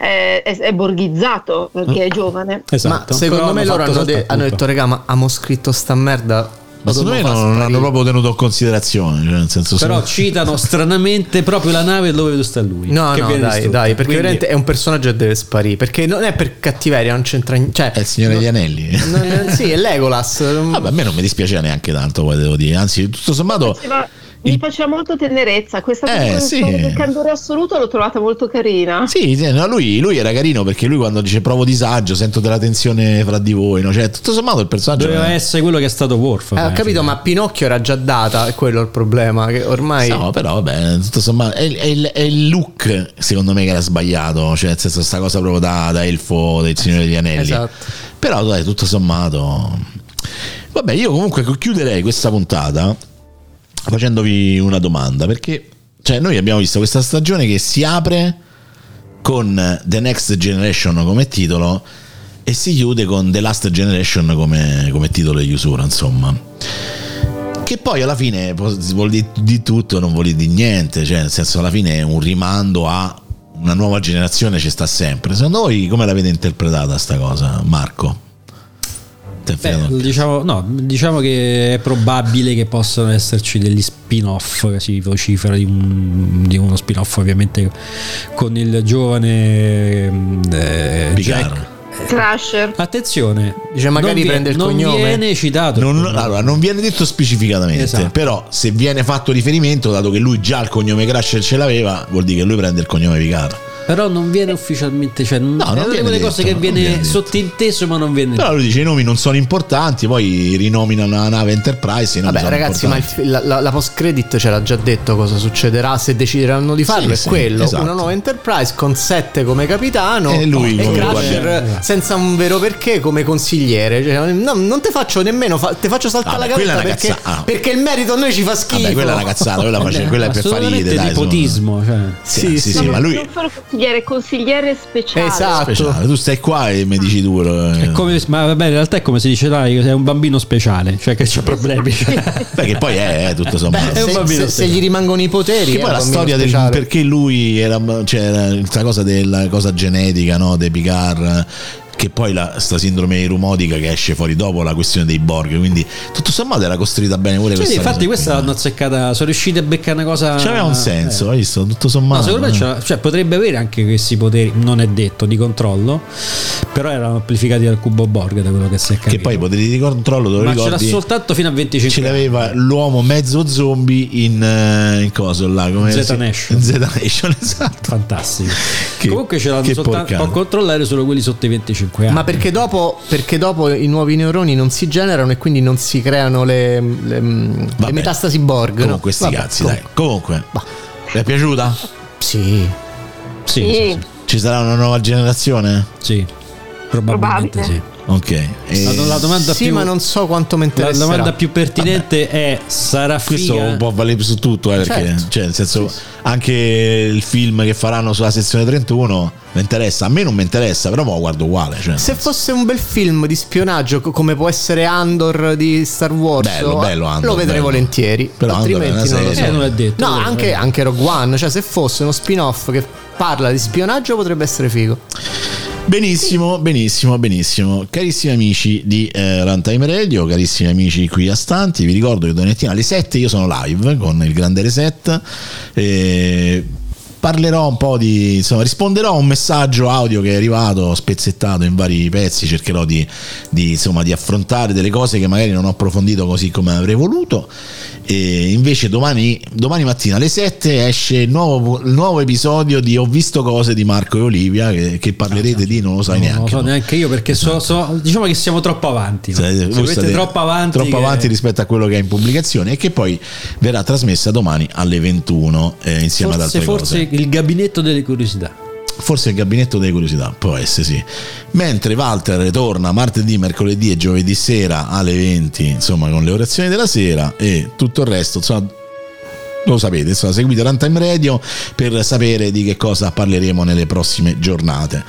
è borghizzato perché è giovane. Esatto. Ma secondo me loro hanno detto raga, ma abbiamo scritto sta merda. Ma secondo me non hanno proprio tenuto in considerazione, cioè nel senso, però citano stranamente proprio la nave dove sta lui. No, dai, perché veramente è un personaggio che deve sparire, perché non è per cattiveria, non c'entra cioè, è il Signore degli Anelli. Sì, è Legolas. Vabbè, a me non mi dispiaceva neanche tanto, poi devo dire, anzi tutto sommato mi faceva molto tenerezza questa del candore assoluto, l'ho trovata molto carina. Lui era carino, perché lui quando dice provo disagio, sento della tensione fra di voi, no? Cioè tutto sommato il personaggio doveva essere quello che è stato Worf. Ho capito, ma Pinocchio era già data, è quello il problema, che ormai però vabbè, tutto sommato è il look secondo me che era sbagliato, cioè nel senso sta cosa proprio da elfo del Signore degli Anelli. Esatto. Però dai, tutto sommato vabbè, io comunque chiuderei questa puntata facendovi una domanda, perché cioè noi abbiamo visto questa stagione che si apre con The Next Generation come titolo e si chiude con The Last Generation come titolo di chiusura, insomma, che poi alla fine vuol dire di tutto, non vuol dire di niente, cioè nel senso alla fine è un rimando a una nuova generazione, ci sta sempre. Secondo voi come l'avete interpretata sta cosa, Marco? Diciamo che è probabile che possano esserci degli spin-off, si vocifera di uno spin-off ovviamente con il giovane Jack Crusher. Attenzione, dice magari prende il cognome, non viene citato, allora non viene detto specificatamente, esatto. Però se viene fatto riferimento, dato che lui già il cognome Crusher ce l'aveva, vuol dire che lui prende il cognome Picard. Però non viene ufficialmente, cioè non è una delle cose che viene sottinteso, ma non viene. Però lui dice i nomi non sono importanti, poi rinomina una nave Enterprise. Vabbè ragazzi, importanti. Ma la post credit ce l'ha già detto cosa succederà se decideranno di farlo, è quello, esatto. Una nuova Enterprise con 7 come capitano e lui e Crusher senza un vero perché come consigliere, cioè, non te faccio nemmeno te faccio saltare la gavetta perché il merito a noi ci fa schifo. Vabbè, quella è una cazzata, quella è per fare ridere, nepotismo, cioè. Sì, ma lui consigliere speciale. Esatto. Speciale. Tu stai qua e mi dici tu. Ma vabbè, in realtà è come si dice, dai, è un bambino speciale, cioè che c'ha problemi. Perché poi è tutto sommato. È un bambino se gli rimangono i poteri. Che poi la storia del perché lui era, cioè, questa cosa della cosa genetica, no, dei Picard, che poi sta sindrome irumodica che esce fuori dopo la questione dei Borg, quindi tutto sommato era costruita bene pure questa infatti cosa. questa l'hanno azzeccata, sono riusciti a beccare una cosa, c'aveva un senso, hai visto, tutto sommato. No, secondo me cioè, potrebbe avere anche questi poteri, non è detto, di controllo, però erano amplificati dal cubo Borg, da quello che si è capito. Che poi i poteri di controllo, te lo ricordi? Ma c'era soltanto fino a 25 ce l'aveva l'uomo mezzo zombie in coso là, come Z-Nation. Z-Nation, esatto. Fantastico. Comunque ce l'hanno soltanto, può controllare solo quelli sotto i 25 anni. Ma perché dopo i nuovi neuroni non si generano e quindi non si creano le metastasi Borg. Comunque sti cazzi, dai. Comunque, vi è piaciuta? Sì. Ci sarà una nuova generazione? Sì, probabilmente sì. Ok. La domanda sì, più, ma non so quanto mi interesserà. La domanda più pertinente è: sarà figa? Questo può valere su tutto, perché cioè, nel senso, anche il film che faranno sulla sezione 31 mi interessa. A me non mi interessa, però me lo guardo uguale. Cioè, se fosse un bel film di spionaggio come può essere Andor di Star Wars, bello Andor, lo vedrei volentieri. Però altrimenti non lo so. Non è detto. No, anche Rogue One, cioè se fosse uno spin-off che parla di spionaggio potrebbe essere figo. Benissimo. Carissimi amici di Runtime Radio, carissimi amici qui a Stanti, vi ricordo che domattina alle 7 io sono live con il grande reset. Parlerò un po' risponderò a un messaggio audio che è arrivato spezzettato in vari pezzi, cercherò di affrontare delle cose che magari non ho approfondito così come avrei voluto. E invece domani mattina alle 7 esce il nuovo episodio di Ho visto cose di Marco e Olivia, che parlerete di non lo sai neanche. Non lo so neanche io, perché diciamo che siamo troppo avanti, no? Siete troppo avanti rispetto a quello che è in pubblicazione, e che poi verrà trasmessa domani alle 21 insieme ad altre cose. Forse il gabinetto delle curiosità. Forse il gabinetto delle curiosità, può essere, sì. Mentre Walter torna martedì, mercoledì e giovedì sera alle 20, insomma, con le orazioni della sera, e tutto il resto, insomma, lo sapete, insomma, seguite Runtime Radio per sapere di che cosa parleremo nelle prossime giornate.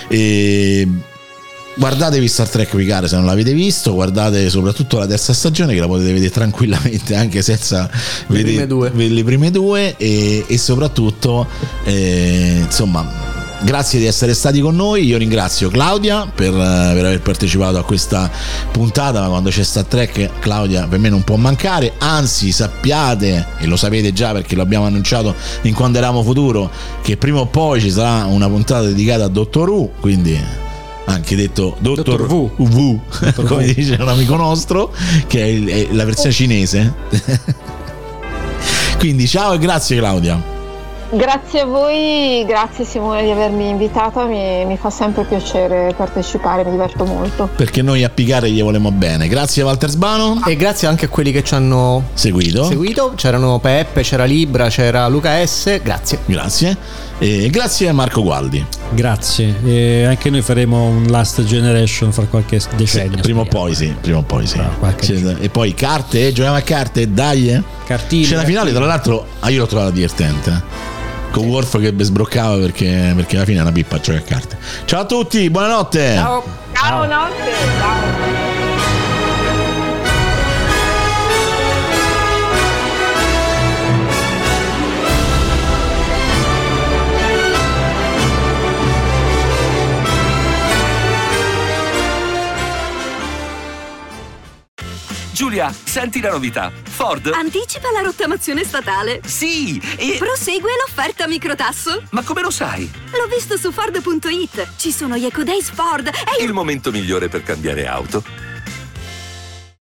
Guardatevi Star Trek Picard se non l'avete visto, guardate soprattutto la terza stagione, che la potete vedere tranquillamente anche senza vedere le prime due, e soprattutto insomma, grazie di essere stati con noi. Io ringrazio Claudia per aver partecipato a questa puntata, ma quando c'è Star Trek Claudia per me non può mancare, anzi sappiate, e lo sapete già perché lo abbiamo annunciato in Quando Eravamo Futuro, che prima o poi ci sarà una puntata dedicata a Dottor Who, quindi anche detto Dottor Who, come dice un amico nostro, che è la versione cinese. Quindi ciao e grazie Claudia. Grazie a voi, grazie Simone di avermi invitata, mi fa sempre piacere partecipare, mi diverto molto. Perché noi a Picare gli volemo bene. Grazie a Walter Sbano. E grazie anche a quelli che ci hanno seguito. C'erano Peppe, c'era Libra, c'era Luca S. Grazie. E grazie a Marco Gualdi. Grazie. E anche noi faremo un Last Generation fra qualche decennio. Sì, prima o poi sì. E poi carte, giochiamo a carte, dai. Cartine. C'è la finale, tra l'altro, io l'ho trovata divertente. Con Worf che sbroccava perché alla fine è una pippa a giocare a carte. Ciao a tutti, buonanotte. Ciao, buonanotte. Ciao. Giulia, senti la novità. Ford anticipa la rottamazione statale. Sì, e prosegue l'offerta microtasso. ma come lo sai? L'ho visto su Ford.it. Ci sono gli Eco Days Ford. Il momento migliore per cambiare auto